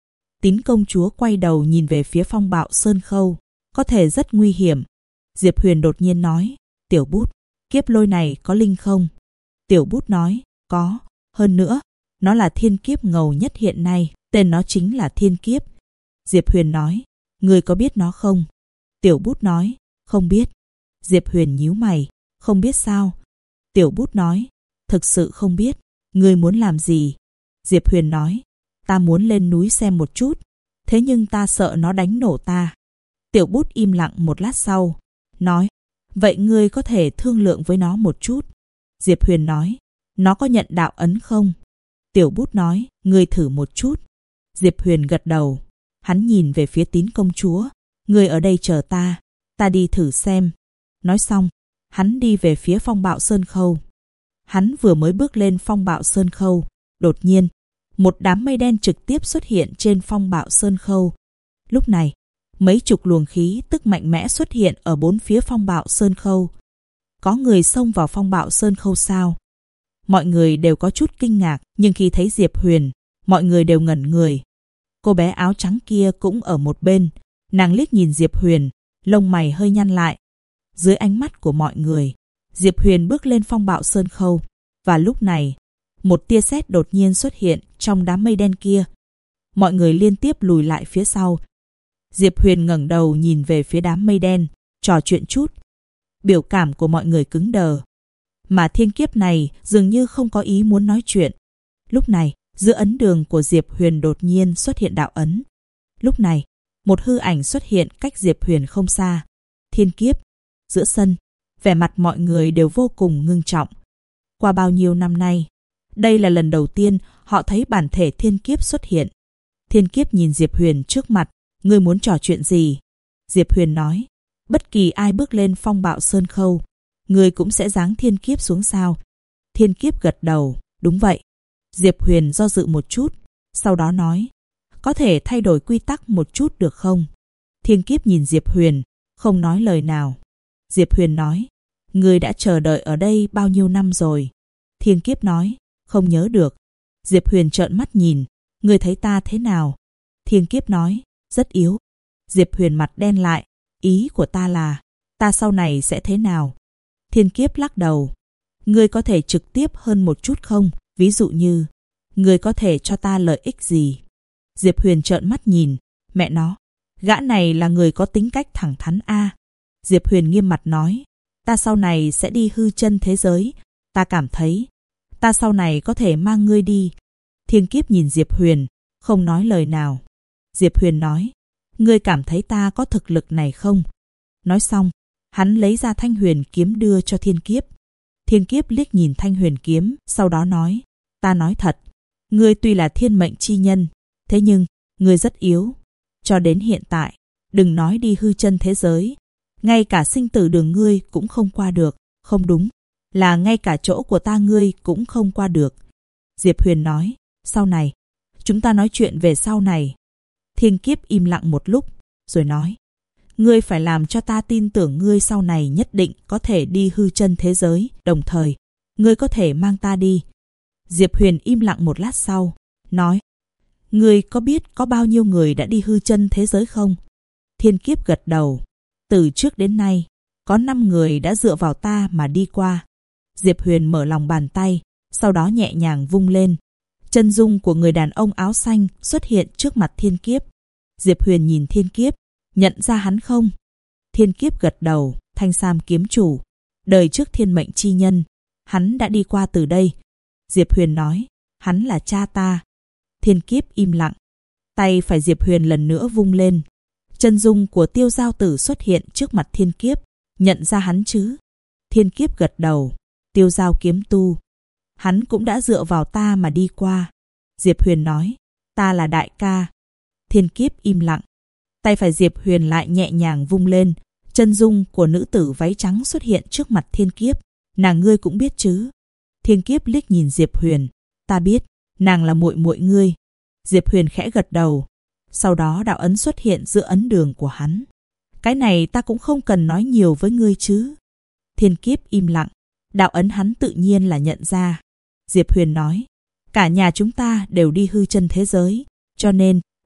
Tín công chúa quay đầu nhìn về phía phong bạo sơn khâu. Có thể rất nguy hiểm. Diệp Huyền đột nhiên nói, Tiểu Bút, kiếp lôi này có linh không? Tiểu Bút nói, có. Hơn nữa, nó là thiên kiếp ngầu nhất hiện nay. Tên nó chính là thiên kiếp. Diệp Huyền nói, ngươi có biết nó không? Tiểu Bút nói, không biết. Diệp Huyền nhíu mày, không biết sao? Tiểu Bút nói, thực sự không biết. Ngươi muốn làm gì? Diệp Huyền nói, ta muốn lên núi xem một chút. Thế nhưng ta sợ nó đánh nổ ta. Tiểu Bút im lặng một lát sau, nói, vậy ngươi có thể thương lượng với nó một chút. Diệp Huyền nói, nó có nhận đạo ấn không? Tiểu Bút nói, ngươi thử một chút. Diệp Huyền gật đầu. Hắn nhìn về phía Tín công chúa, ngươi ở đây chờ ta đi thử xem. Nói xong, hắn đi về phía phong bạo sơn khâu. Hắn vừa mới bước lên phong bạo sơn khâu, đột nhiên, một đám mây đen trực tiếp xuất hiện trên phong bạo sơn khâu. Lúc này, mấy chục luồng khí tức mạnh mẽ xuất hiện ở bốn phía phong bạo sơn khâu. Có người xông vào phong bạo sơn khâu sao? Mọi người đều có chút kinh ngạc, nhưng khi thấy Diệp Huyền, mọi người đều ngẩn người. Cô bé áo trắng kia cũng ở một bên, nàng liếc nhìn Diệp Huyền, lông mày hơi nhăn lại. Dưới ánh mắt của mọi người, Diệp Huyền bước lên phong bạo sơn khâu, và lúc này, một tia sét đột nhiên xuất hiện trong đám mây đen kia. Mọi người liên tiếp lùi lại phía sau. Diệp Huyền ngẩng đầu nhìn về phía đám mây đen, trò chuyện chút. Biểu cảm của mọi người cứng đờ. Mà thiên kiếp này dường như không có ý muốn nói chuyện. Lúc này, giữa ấn đường của Diệp Huyền đột nhiên xuất hiện đạo ấn. Lúc này, một hư ảnh xuất hiện cách Diệp Huyền không xa. Thiên kiếp. Giữa sân, vẻ mặt mọi người đều vô cùng ngưng trọng. Qua bao nhiêu năm nay, đây là lần đầu tiên họ thấy bản thể thiên kiếp xuất hiện. Thiên kiếp nhìn Diệp Huyền trước mặt, ngươi muốn trò chuyện gì? Diệp Huyền nói, bất kỳ ai bước lên phong bạo sơn khâu, ngươi cũng sẽ giáng thiên kiếp xuống sao? Thiên kiếp gật đầu, đúng vậy. Diệp Huyền do dự một chút, sau đó nói, có thể thay đổi quy tắc một chút được không? Thiên kiếp nhìn Diệp Huyền, không nói lời nào. Diệp Huyền nói, ngươi đã chờ đợi ở đây bao nhiêu năm rồi? Thiên kiếp nói, không nhớ được. Diệp Huyền trợn mắt nhìn, ngươi thấy ta thế nào? Thiên kiếp nói, rất yếu. Diệp Huyền mặt đen lại, ý của ta là, ta sau này sẽ thế nào? Thiên kiếp lắc đầu, ngươi có thể trực tiếp hơn một chút không? Ví dụ như, ngươi có thể cho ta lợi ích gì? Diệp Huyền trợn mắt nhìn, mẹ nó, gã này là người có tính cách thẳng thắn a. Diệp Huyền nghiêm mặt nói, ta sau này sẽ đi hư chân thế giới, ta cảm thấy, ta sau này có thể mang ngươi đi. Thiên kiếp nhìn Diệp Huyền, không nói lời nào. Diệp Huyền nói, ngươi cảm thấy ta có thực lực này không? Nói xong, hắn lấy ra thanh huyền kiếm đưa cho thiên kiếp. Thiên kiếp liếc nhìn thanh huyền kiếm, sau đó nói, ta nói thật, ngươi tuy là thiên mệnh chi nhân, thế nhưng, ngươi rất yếu. Cho đến hiện tại, đừng nói đi hư chân thế giới, ngay cả sinh tử đường ngươi cũng không qua được, không đúng, là ngay cả chỗ của ta ngươi cũng không qua được. Diệp Huyền nói, sau này, chúng ta nói chuyện về sau này. Thiên kiếp im lặng một lúc, rồi nói, ngươi phải làm cho ta tin tưởng ngươi sau này nhất định có thể đi hư chân thế giới, đồng thời, ngươi có thể mang ta đi. Diệp Huyền im lặng một lát sau, nói, ngươi có biết có bao nhiêu người đã đi hư chân thế giới không? Thiên kiếp gật đầu, từ trước đến nay, có 5 người đã dựa vào ta mà đi qua. Diệp Huyền mở lòng bàn tay, sau đó nhẹ nhàng vung lên. Chân dung của người đàn ông áo xanh xuất hiện trước mặt thiên kiếp. Diệp Huyền nhìn thiên kiếp, nhận ra hắn không? Thiên kiếp gật đầu, Thanh Sam kiếm chủ, đời trước thiên mệnh chi nhân, hắn đã đi qua từ đây. Diệp Huyền nói, hắn là cha ta. Thiên kiếp im lặng, tay phải Diệp Huyền lần nữa vung lên. Chân dung của Tiêu Giao Tử xuất hiện trước mặt thiên kiếp, nhận ra hắn chứ? Thiên kiếp gật đầu, Tiêu Giao kiếm tu, hắn cũng đã dựa vào ta mà đi qua. Diệp Huyền nói, ta là đại ca. Thiên kiếp im lặng, tay phải Diệp Huyền lại nhẹ nhàng vung lên. Chân dung của nữ tử váy trắng xuất hiện trước mặt thiên kiếp, nàng ngươi cũng biết chứ? Thiên kiếp liếc nhìn Diệp Huyền, ta biết, nàng là muội muội ngươi. Diệp Huyền khẽ gật đầu, sau đó đạo ấn xuất hiện giữa ấn đường của hắn. Cái này ta cũng không cần nói nhiều với ngươi chứ? Thiên kiếp im lặng, đạo ấn hắn tự nhiên là nhận ra. Diệp Huyền nói, cả nhà chúng ta đều đi hư chân thế giới, cho nên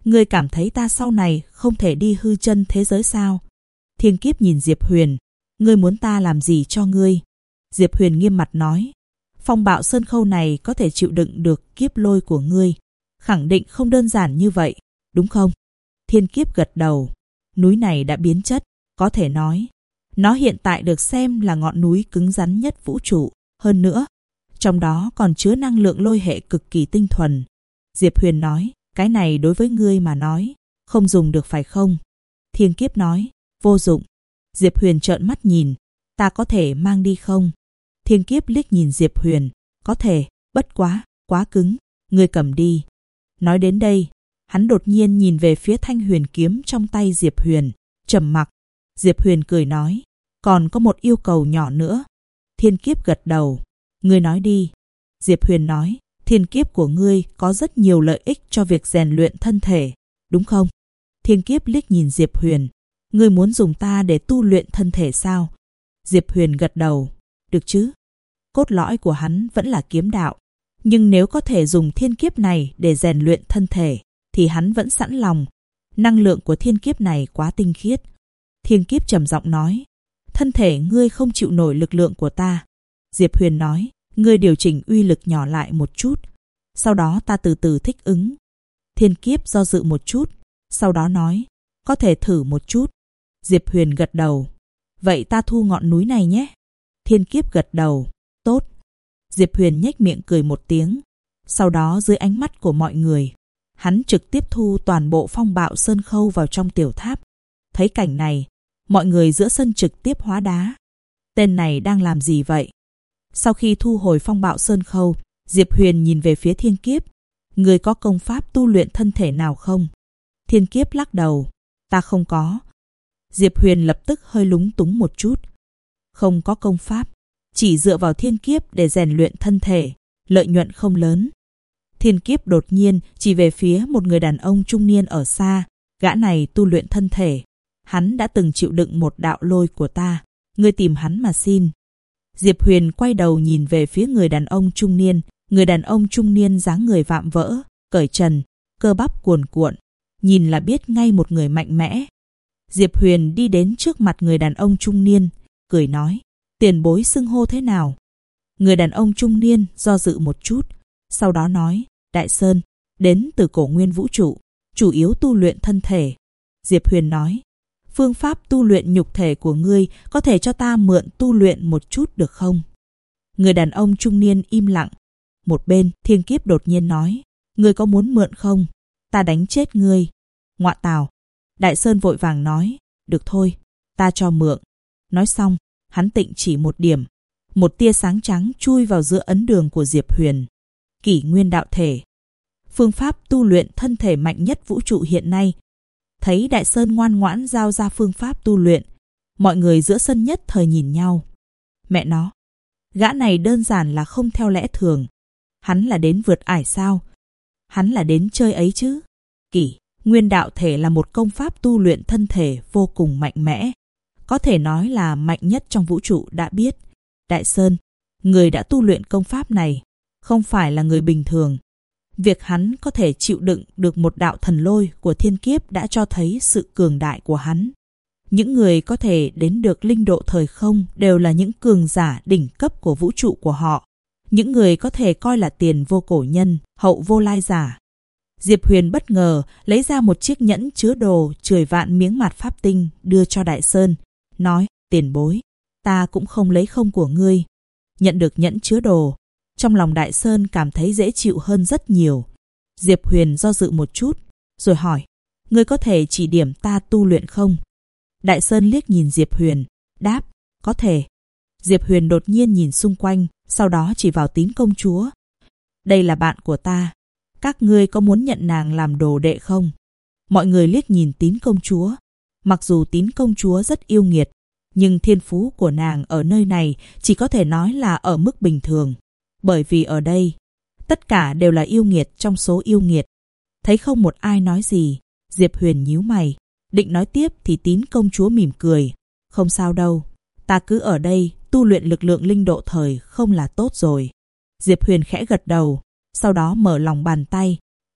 Ngươi cảm thấy ta sau này không thể đi hư chân thế giới sao? Thiên Kiếp nhìn Diệp Huyền. Ngươi muốn ta làm gì cho ngươi? Diệp Huyền nghiêm mặt nói. Phong bạo sơn khâu này có thể chịu đựng được kiếp lôi của ngươi. Khẳng định không đơn giản như vậy, đúng không? Thiên Kiếp gật đầu. Núi này đã biến chất, có thể nói. Nó hiện tại được xem là ngọn núi cứng rắn nhất vũ trụ. Hơn nữa, trong đó còn chứa năng lượng lôi hệ cực kỳ tinh thuần. Diệp Huyền nói, cái này đối với ngươi mà nói, không dùng được phải không? Thiên Kiếp nói, vô dụng. Diệp Huyền trợn mắt nhìn, ta có thể mang đi không? Thiên Kiếp liếc nhìn Diệp Huyền, có thể, bất quá, quá cứng, ngươi cầm đi. Nói đến đây, hắn đột nhiên nhìn về phía thanh huyền kiếm trong tay Diệp Huyền, trầm mặc. Diệp Huyền cười nói, còn có một yêu cầu nhỏ nữa. Thiên Kiếp gật đầu, ngươi nói đi. Diệp Huyền nói, thiên kiếp của ngươi có rất nhiều lợi ích cho việc rèn luyện thân thể, đúng không? Thiên Kiếp liếc nhìn Diệp Huyền, ngươi muốn dùng ta để tu luyện thân thể sao? Diệp Huyền gật đầu, được chứ? Cốt lõi của hắn vẫn là kiếm đạo, nhưng nếu có thể dùng thiên kiếp này để rèn luyện thân thể, thì hắn vẫn sẵn lòng. Năng lượng của thiên kiếp này quá tinh khiết. Thiên Kiếp trầm giọng nói, thân thể ngươi không chịu nổi lực lượng của ta. Diệp Huyền nói, ngươi điều chỉnh uy lực nhỏ lại một chút, sau đó ta từ từ thích ứng. Thiên Kiếp do dự một chút, sau đó nói, có thể thử một chút. Diệp Huyền gật đầu, vậy ta thu ngọn núi này nhé. Thiên Kiếp gật đầu, tốt. Diệp Huyền nhếch miệng cười một tiếng, sau đó dưới ánh mắt của mọi người, hắn trực tiếp thu toàn bộ phong bạo sơn khâu vào trong tiểu tháp. Thấy cảnh này, mọi người giữa sân trực tiếp hóa đá. Tên này đang làm gì vậy? Sau khi thu hồi phong bạo sơn khâu, Diệp Huyền nhìn về phía Thiên Kiếp. Người có công pháp tu luyện thân thể nào không? Thiên Kiếp lắc đầu, ta không có. Diệp Huyền lập tức hơi lúng túng một chút. Không có công pháp, chỉ dựa vào thiên kiếp để rèn luyện thân thể, lợi nhuận không lớn. Thiên Kiếp đột nhiên chỉ về phía một người đàn ông trung niên ở xa. Gã này tu luyện thân thể. Hắn đã từng chịu đựng một đạo lôi của ta. Ngươi tìm hắn mà xin. Diệp Huyền quay đầu nhìn về phía người đàn ông trung niên. Người đàn ông trung niên dáng người vạm vỡ, cởi trần, cơ bắp cuồn cuộn. Nhìn là biết ngay một người mạnh mẽ. Diệp Huyền đi đến trước mặt người đàn ông trung niên, cười nói, tiền bối xưng hô thế nào? Người đàn ông trung niên do dự một chút, sau đó nói, Đại Sơn, đến từ cổ nguyên vũ trụ, chủ yếu tu luyện thân thể. Diệp Huyền nói, phương pháp tu luyện nhục thể của ngươi có thể cho ta mượn tu luyện một chút được không? Người đàn ông trung niên im lặng. Một bên, Thiên Kiếp đột nhiên nói, ngươi có muốn mượn không? Ta đánh chết ngươi. Ngọa tào. Đại Sơn vội vàng nói, được thôi, ta cho mượn. Nói xong, hắn tịnh chỉ một điểm. Một tia sáng trắng chui vào giữa ấn đường của Diệp Huyền. Kỷ nguyên đạo thể. Phương pháp tu luyện thân thể mạnh nhất vũ trụ hiện nay. Thấy Đại Sơn ngoan ngoãn giao ra phương pháp tu luyện, mọi người giữa sân nhất thời nhìn nhau. Mẹ nó, gã này đơn giản là không theo lẽ thường. Hắn là đến vượt ải sao? Hắn là đến chơi ấy chứ? Kỷ nguyên đạo thể là một công pháp tu luyện thân thể vô cùng mạnh mẽ. Có thể nói là mạnh nhất trong vũ trụ đã biết. Đại Sơn, người đã tu luyện công pháp này, không phải là người bình thường. Việc hắn có thể chịu đựng được một đạo thần lôi của thiên kiếp đã cho thấy sự cường đại của hắn. Những người có thể đến được linh độ thời không đều là những cường giả đỉnh cấp của vũ trụ của họ. Những người có thể coi là tiền vô cổ nhân, hậu vô lai giả. Diệp Huyền bất ngờ lấy ra một chiếc nhẫn chứa đồ 10 vạn miếng mạt pháp tinh đưa cho Đại Sơn, nói, tiền bối, ta cũng không lấy không của ngươi. Nhận được nhẫn chứa đồ, trong lòng Đại Sơn cảm thấy dễ chịu hơn rất nhiều. Diệp Huyền do dự một chút, rồi hỏi, ngươi có thể chỉ điểm ta tu luyện không? Đại Sơn liếc nhìn Diệp Huyền, đáp, có thể. Diệp Huyền đột nhiên nhìn xung quanh, sau đó chỉ vào Tín công chúa. Đây là bạn của ta, các ngươi có muốn nhận nàng làm đồ đệ không? Mọi người liếc nhìn Tín công chúa. Mặc dù Tín công chúa rất yêu nghiệt, nhưng thiên phú của nàng ở nơi này chỉ có thể nói là ở mức bình thường. Bởi vì ở đây, tất cả đều là yêu nghiệt trong số yêu nghiệt. Thấy không một ai nói gì, Diệp Huyền nhíu mày. Định nói tiếp thì Tín công chúa mỉm cười. Không sao đâu, ta cứ ở đây tu luyện lực lượng linh độ thời không là tốt rồi. Diệp Huyền khẽ gật đầu, sau đó mở lòng bàn tay.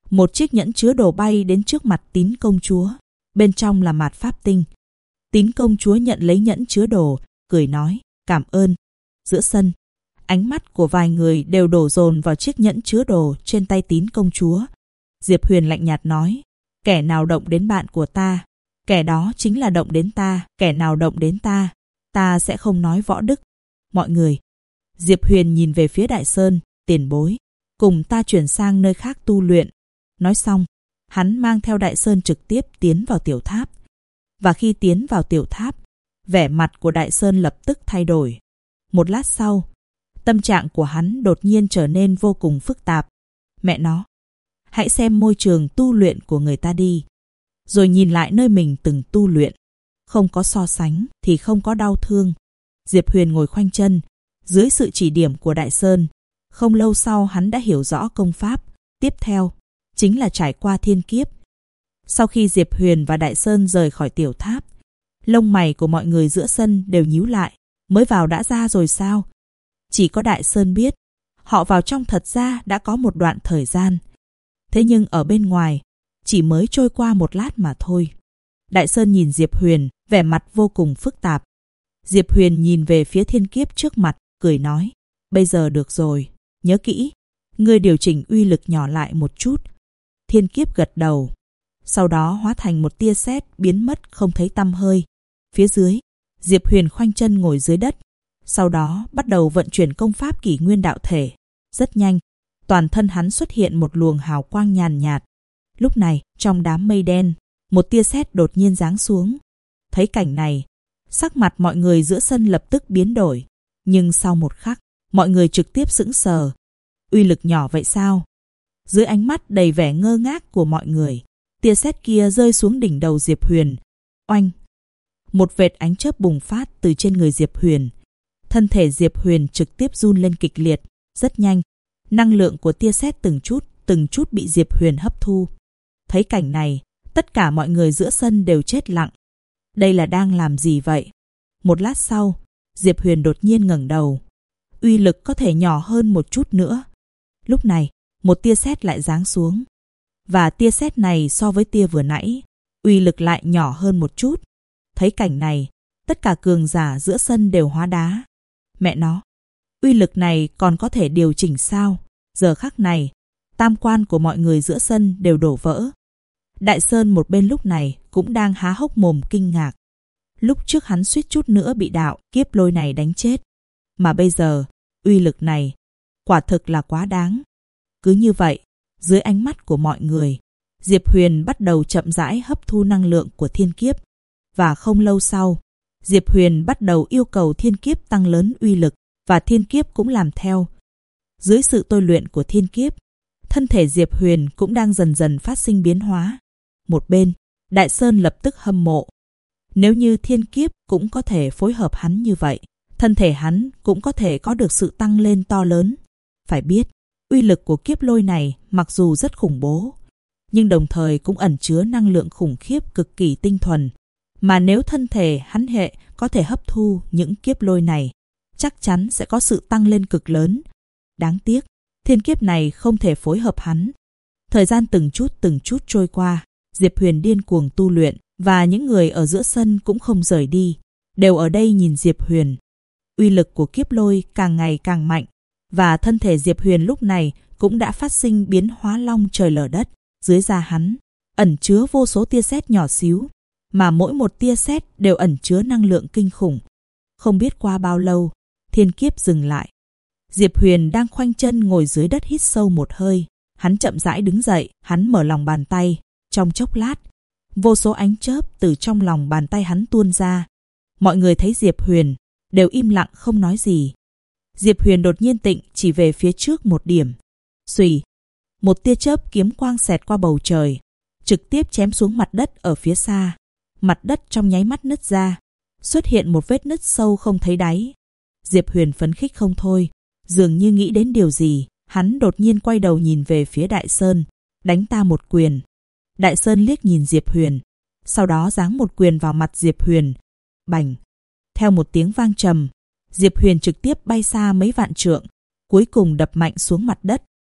Một chiếc nhẫn chứa đồ bay đến trước mặt Tín công chúa. Bên trong là mạt pháp tinh. Tín công chúa nhận lấy nhẫn chứa đồ, cười nói, cảm ơn. Giữa sân, ánh mắt của vài người đều đổ dồn vào chiếc nhẫn chứa đồ trên tay Tín công chúa. Diệp Huyền lạnh nhạt nói, kẻ nào động đến bạn của ta, kẻ đó chính là động đến ta, kẻ nào động đến ta, ta sẽ không nói võ đức. Mọi người. Diệp Huyền nhìn về phía Đại Sơn, tiền bối, cùng ta chuyển sang nơi khác tu luyện. Nói xong, hắn mang theo Đại Sơn trực tiếp tiến vào tiểu tháp. Và khi tiến vào tiểu tháp, vẻ mặt của Đại Sơn lập tức thay đổi. Một lát sau, tâm trạng của hắn đột nhiên trở nên vô cùng phức tạp. Mẹ nó, hãy xem môi trường tu luyện của người ta đi. Rồi nhìn lại nơi mình từng tu luyện. Không có so sánh thì không có đau thương. Diệp Huyền ngồi khoanh chân, dưới sự chỉ điểm của Đại Sơn. Không lâu sau hắn đã hiểu rõ công pháp. Tiếp theo, chính là trải qua thiên kiếp. Sau khi Diệp Huyền và Đại Sơn rời khỏi tiểu tháp, lông mày của mọi người giữa sân đều nhíu lại. Mới vào đã ra rồi sao? Chỉ có Đại Sơn biết, họ vào trong thật ra đã có một đoạn thời gian. Thế nhưng ở bên ngoài, chỉ mới trôi qua một lát mà thôi. Đại Sơn nhìn Diệp Huyền, vẻ mặt vô cùng phức tạp. Diệp Huyền nhìn về phía thiên kiếp trước mặt, cười nói, bây giờ được rồi, nhớ kỹ, ngươi điều chỉnh uy lực nhỏ lại một chút. Thiên kiếp gật đầu, sau đó hóa thành một tia sét biến mất không thấy tăm hơi. Phía dưới, Diệp Huyền khoanh chân ngồi dưới đất, sau đó bắt đầu vận chuyển công pháp Kỷ Nguyên đạo thể. Rất nhanh, toàn thân hắn xuất hiện một luồng hào quang nhàn nhạt. Lúc này, trong đám mây đen, một tia sét đột nhiên giáng xuống. Thấy cảnh này, sắc mặt mọi người giữa sân lập tức biến đổi. Nhưng sau một khắc, mọi người trực tiếp sững sờ. Uy lực nhỏ vậy sao? Dưới ánh mắt đầy vẻ ngơ ngác của mọi người, tia sét kia rơi xuống đỉnh đầu Diệp Huyền. Oanh! Một vệt ánh chớp bùng phát từ trên người Diệp Huyền. Thân thể Diệp Huyền trực tiếp run lên kịch liệt. Rất nhanh, năng lượng của tia sét từng chút bị Diệp Huyền hấp thu. Thấy cảnh này, tất cả mọi người giữa sân đều chết lặng. Đây là đang làm gì vậy? Một lát sau, Diệp Huyền đột nhiên ngẩng đầu. Uy lực có thể nhỏ hơn một chút nữa. Lúc này, một tia sét lại giáng xuống. Và tia sét này so với tia vừa nãy, uy lực lại nhỏ hơn một chút. Thấy cảnh này, tất cả cường giả giữa sân đều hóa đá. Mẹ nó, uy lực này còn có thể điều chỉnh sao? Giờ khắc này, tam quan của mọi người giữa sân đều đổ vỡ. Đại Sơn một bên lúc này cũng đang há hốc mồm kinh ngạc. Lúc trước hắn suýt chút nữa bị đạo kiếp lôi này đánh chết. Mà bây giờ, uy lực này, quả thực là quá đáng. Cứ như vậy, dưới ánh mắt của mọi người, Diệp Huyền bắt đầu chậm rãi hấp thu năng lượng của thiên kiếp. Và không lâu sau, Diệp Huyền bắt đầu yêu cầu thiên kiếp tăng lớn uy lực, và thiên kiếp cũng làm theo. Dưới sự tôi luyện của thiên kiếp, thân thể Diệp Huyền cũng đang dần dần phát sinh biến hóa. Một bên, Đại Sơn lập tức hâm mộ. Nếu như thiên kiếp cũng có thể phối hợp hắn như vậy, thân thể hắn cũng có thể có được sự tăng lên to lớn. Phải biết, uy lực của kiếp lôi này mặc dù rất khủng bố, nhưng đồng thời cũng ẩn chứa năng lượng khủng khiếp cực kỳ tinh thuần. Mà nếu thân thể hắn hệ có thể hấp thu những kiếp lôi này, chắc chắn sẽ có sự tăng lên cực lớn. Đáng tiếc, thiên kiếp này không thể phối hợp hắn. Thời gian từng chút trôi qua, Diệp Huyền điên cuồng tu luyện, và những người ở giữa sân cũng không rời đi, đều ở đây nhìn Diệp Huyền. Uy lực của kiếp lôi càng ngày càng mạnh, và thân thể Diệp Huyền lúc này cũng đã phát sinh biến hóa long trời lở đất. Dưới da hắn, ẩn chứa vô số tia sét nhỏ xíu, mà mỗi một tia sét đều ẩn chứa năng lượng kinh khủng. Không biết qua bao lâu, thiên kiếp dừng lại. Diệp Huyền đang khoanh chân ngồi dưới đất hít sâu một hơi. Hắn chậm rãi đứng dậy, hắn mở lòng bàn tay. Trong chốc lát, vô số ánh chớp từ trong lòng bàn tay hắn tuôn ra. Mọi người thấy Diệp Huyền đều im lặng không nói gì. Diệp Huyền đột nhiên tịnh chỉ về phía trước một điểm. Xùy, một tia chớp kiếm quang xẹt qua bầu trời, trực tiếp chém xuống mặt đất ở phía xa. Mặt đất trong nháy mắt nứt ra, xuất hiện một vết nứt sâu không thấy đáy. Diệp Huyền phấn khích không thôi, dường như nghĩ đến điều gì, hắn đột nhiên quay đầu nhìn về phía Đại Sơn, đánh ta một quyền. Đại Sơn liếc nhìn Diệp Huyền, sau đó giáng một quyền vào mặt Diệp Huyền. Bành! Theo một tiếng vang trầm, Diệp Huyền trực tiếp bay xa mấy vạn trượng, cuối cùng đập mạnh xuống mặt đất.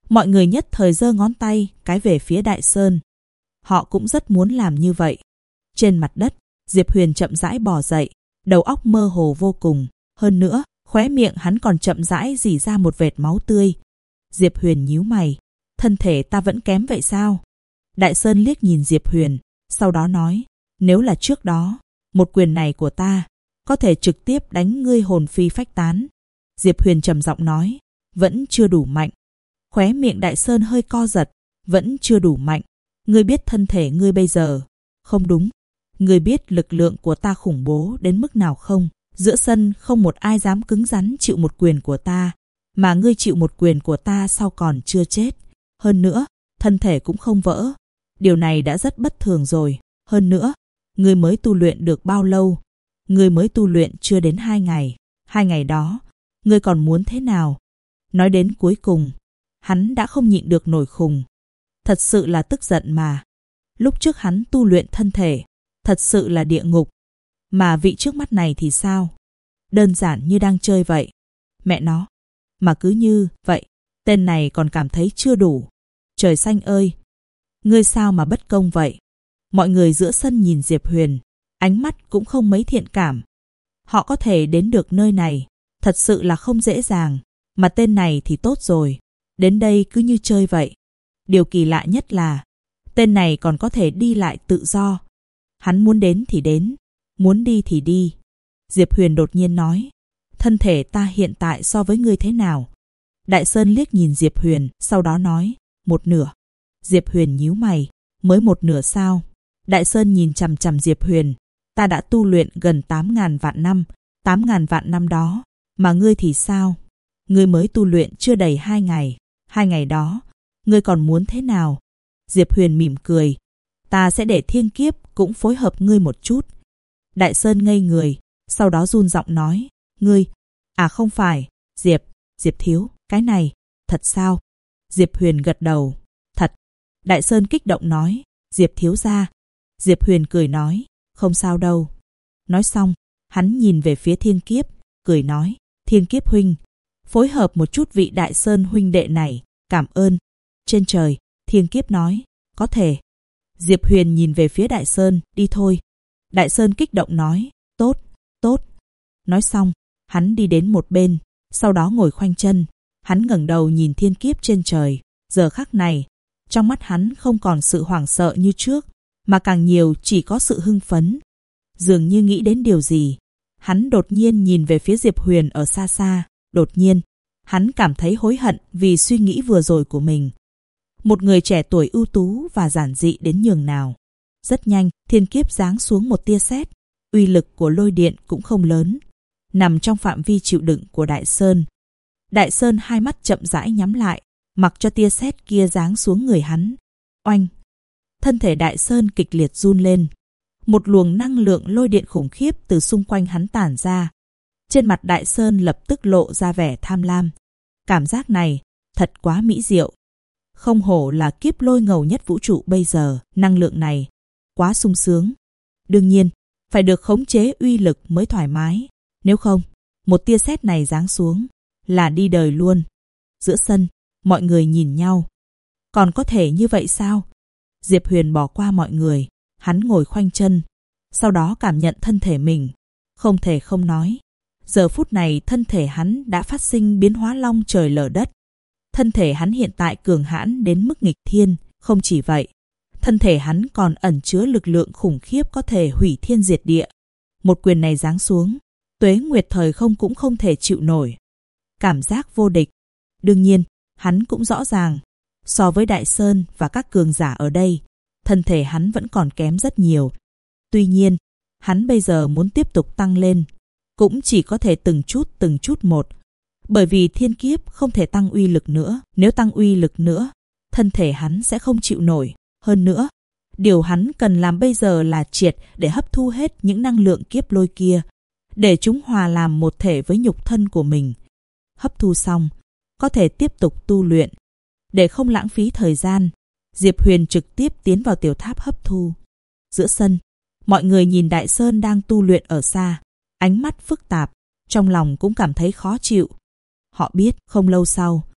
Mọi người nhất thời giơ ngón tay cái về phía Đại Sơn. Họ cũng rất muốn làm như vậy. Trên mặt đất, Diệp Huyền chậm rãi bò dậy, đầu óc mơ hồ vô cùng. Hơn nữa, khóe miệng hắn còn chậm rãi rỉ ra một vệt máu tươi. Diệp Huyền nhíu mày. Thân thể ta vẫn kém vậy sao? Đại Sơn liếc nhìn Diệp Huyền, sau đó nói, nếu là trước đó, một quyền này của ta có thể trực tiếp đánh ngươi hồn phi phách tán. Diệp Huyền trầm giọng nói, vẫn chưa đủ mạnh. Khóe miệng Đại Sơn hơi co giật, vẫn chưa đủ mạnh. Ngươi biết thân thể ngươi bây giờ? Không đúng. Ngươi biết lực lượng của ta khủng bố đến mức nào không? Giữa sân không một ai dám cứng rắn chịu một quyền của ta, mà ngươi chịu một quyền của ta sau còn chưa chết. Hơn nữa, thân thể cũng không vỡ. Điều này đã rất bất thường rồi. Hơn nữa, ngươi mới tu luyện được bao lâu? Ngươi mới tu luyện chưa đến 2 ngày. 2 ngày đó, ngươi còn muốn thế nào? Nói đến cuối cùng, hắn đã không nhịn được nổi khùng. Thật sự là tức giận mà. Lúc trước hắn tu luyện thân thể, thật sự là địa ngục. Mà vị trước mắt này thì sao? Đơn giản như đang chơi vậy. Mẹ nó. Mà cứ như vậy, tên này còn cảm thấy chưa đủ. Trời xanh ơi! Ngươi sao mà bất công vậy? Mọi người giữa sân nhìn Diệp Huyền, ánh mắt cũng không mấy thiện cảm. Họ có thể đến được nơi này, thật sự là không dễ dàng. Mà tên này thì tốt rồi, đến đây cứ như chơi vậy. Điều kỳ lạ nhất là, tên này còn có thể đi lại tự do. Hắn muốn đến thì đến, muốn đi thì đi. Diệp Huyền đột nhiên nói, thân thể ta hiện tại so với ngươi thế nào? Đại Sơn liếc nhìn Diệp Huyền, sau đó nói, một nửa. Diệp Huyền nhíu mày, mới một nửa sao? Đại Sơn nhìn chằm chằm Diệp Huyền, ta đã tu luyện gần 8.000 vạn năm, 8.000 vạn năm đó, mà ngươi thì sao? Ngươi mới tu luyện chưa đầy 2 ngày, 2 ngày đó, ngươi còn muốn thế nào? Diệp Huyền mỉm cười, ta sẽ để Thiên Kiếp cũng phối hợp ngươi một chút. Đại Sơn ngây người, sau đó run giọng nói, ngươi, à không phải, Diệp thiếu, cái này, thật sao? Diệp Huyền gật đầu, thật. Đại Sơn kích động nói, Diệp thiếu gia. Diệp Huyền cười nói, không sao đâu. Nói xong, hắn nhìn về phía Thiên Kiếp, cười nói, Thiên Kiếp huynh, phối hợp một chút vị Đại Sơn huynh đệ này, cảm ơn. Trên trời, Thiên Kiếp nói, có thể. Diệp Huyền nhìn về phía Đại Sơn, đi thôi. Đại Sơn kích động nói, tốt, tốt. Nói xong, hắn đi đến một bên, sau đó ngồi khoanh chân. Hắn ngẩng đầu nhìn Thiên Kiếp trên trời. Giờ khắc này, trong mắt hắn không còn sự hoảng sợ như trước, mà càng nhiều chỉ có sự hưng phấn. Dường như nghĩ đến điều gì, hắn đột nhiên nhìn về phía Diệp Huyền ở xa xa. Đột nhiên, hắn cảm thấy hối hận vì suy nghĩ vừa rồi của mình. Một người trẻ tuổi ưu tú và giản dị đến nhường nào. Rất nhanh, Thiên Kiếp giáng xuống một tia sét. Uy lực của lôi điện cũng không lớn, nằm trong phạm vi chịu đựng của Đại Sơn. Đại Sơn hai mắt chậm rãi nhắm lại, mặc cho tia sét kia giáng xuống người hắn. Oanh! Thân thể Đại Sơn kịch liệt run lên. Một luồng năng lượng lôi điện khủng khiếp từ xung quanh hắn tản ra. Trên mặt Đại Sơn lập tức lộ ra vẻ tham lam. Cảm giác này thật quá mỹ diệu. Không hổ là kiếp lôi ngầu nhất vũ trụ bây giờ, năng lượng này quá sung sướng. Đương nhiên, phải được khống chế uy lực mới thoải mái. Nếu không, một tia sét này giáng xuống là đi đời luôn. Giữa sân, mọi người nhìn nhau. Còn có thể như vậy sao? Diệp Huyền bỏ qua mọi người, hắn ngồi khoanh chân, sau đó cảm nhận thân thể mình. Không thể không nói, giờ phút này thân thể hắn đã phát sinh biến hóa long trời lở đất. Thân thể hắn hiện tại cường hãn đến mức nghịch thiên. Không chỉ vậy, thân thể hắn còn ẩn chứa lực lượng khủng khiếp có thể hủy thiên diệt địa. Một quyền này giáng xuống, Tuế Nguyệt thời không cũng không thể chịu nổi. Cảm giác vô địch. Đương nhiên, hắn cũng rõ ràng, so với Đại Sơn và các cường giả ở đây, thân thể hắn vẫn còn kém rất nhiều. Tuy nhiên, hắn bây giờ muốn tiếp tục tăng lên, cũng chỉ có thể từng chút một. Bởi vì Thiên Kiếp không thể tăng uy lực nữa. Nếu tăng uy lực nữa, thân thể hắn sẽ không chịu nổi. Hơn nữa, điều hắn cần làm bây giờ là triệt để hấp thu hết những năng lượng kiếp lôi kia, để chúng hòa làm một thể với nhục thân của mình. Hấp thu xong, có thể tiếp tục tu luyện. Để không lãng phí thời gian, Diệp Huyền trực tiếp tiến vào tiểu tháp hấp thu. Giữa sân, mọi người nhìn Đại Sơn đang tu luyện ở xa, ánh mắt phức tạp, trong lòng cũng cảm thấy khó chịu. Họ biết không lâu sau,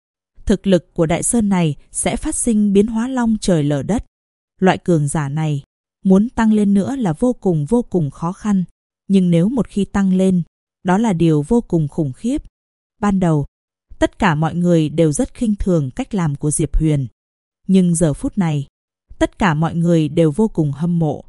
thực lực của Đại Sơn này sẽ phát sinh biến hóa long trời lở đất. Loại cường giả này, muốn tăng lên nữa là vô cùng khó khăn. Nhưng nếu một khi tăng lên, đó là điều vô cùng khủng khiếp. Ban đầu, tất cả mọi người đều rất khinh thường cách làm của Diệp Huyền. Nhưng giờ phút này, tất cả mọi người đều vô cùng hâm mộ.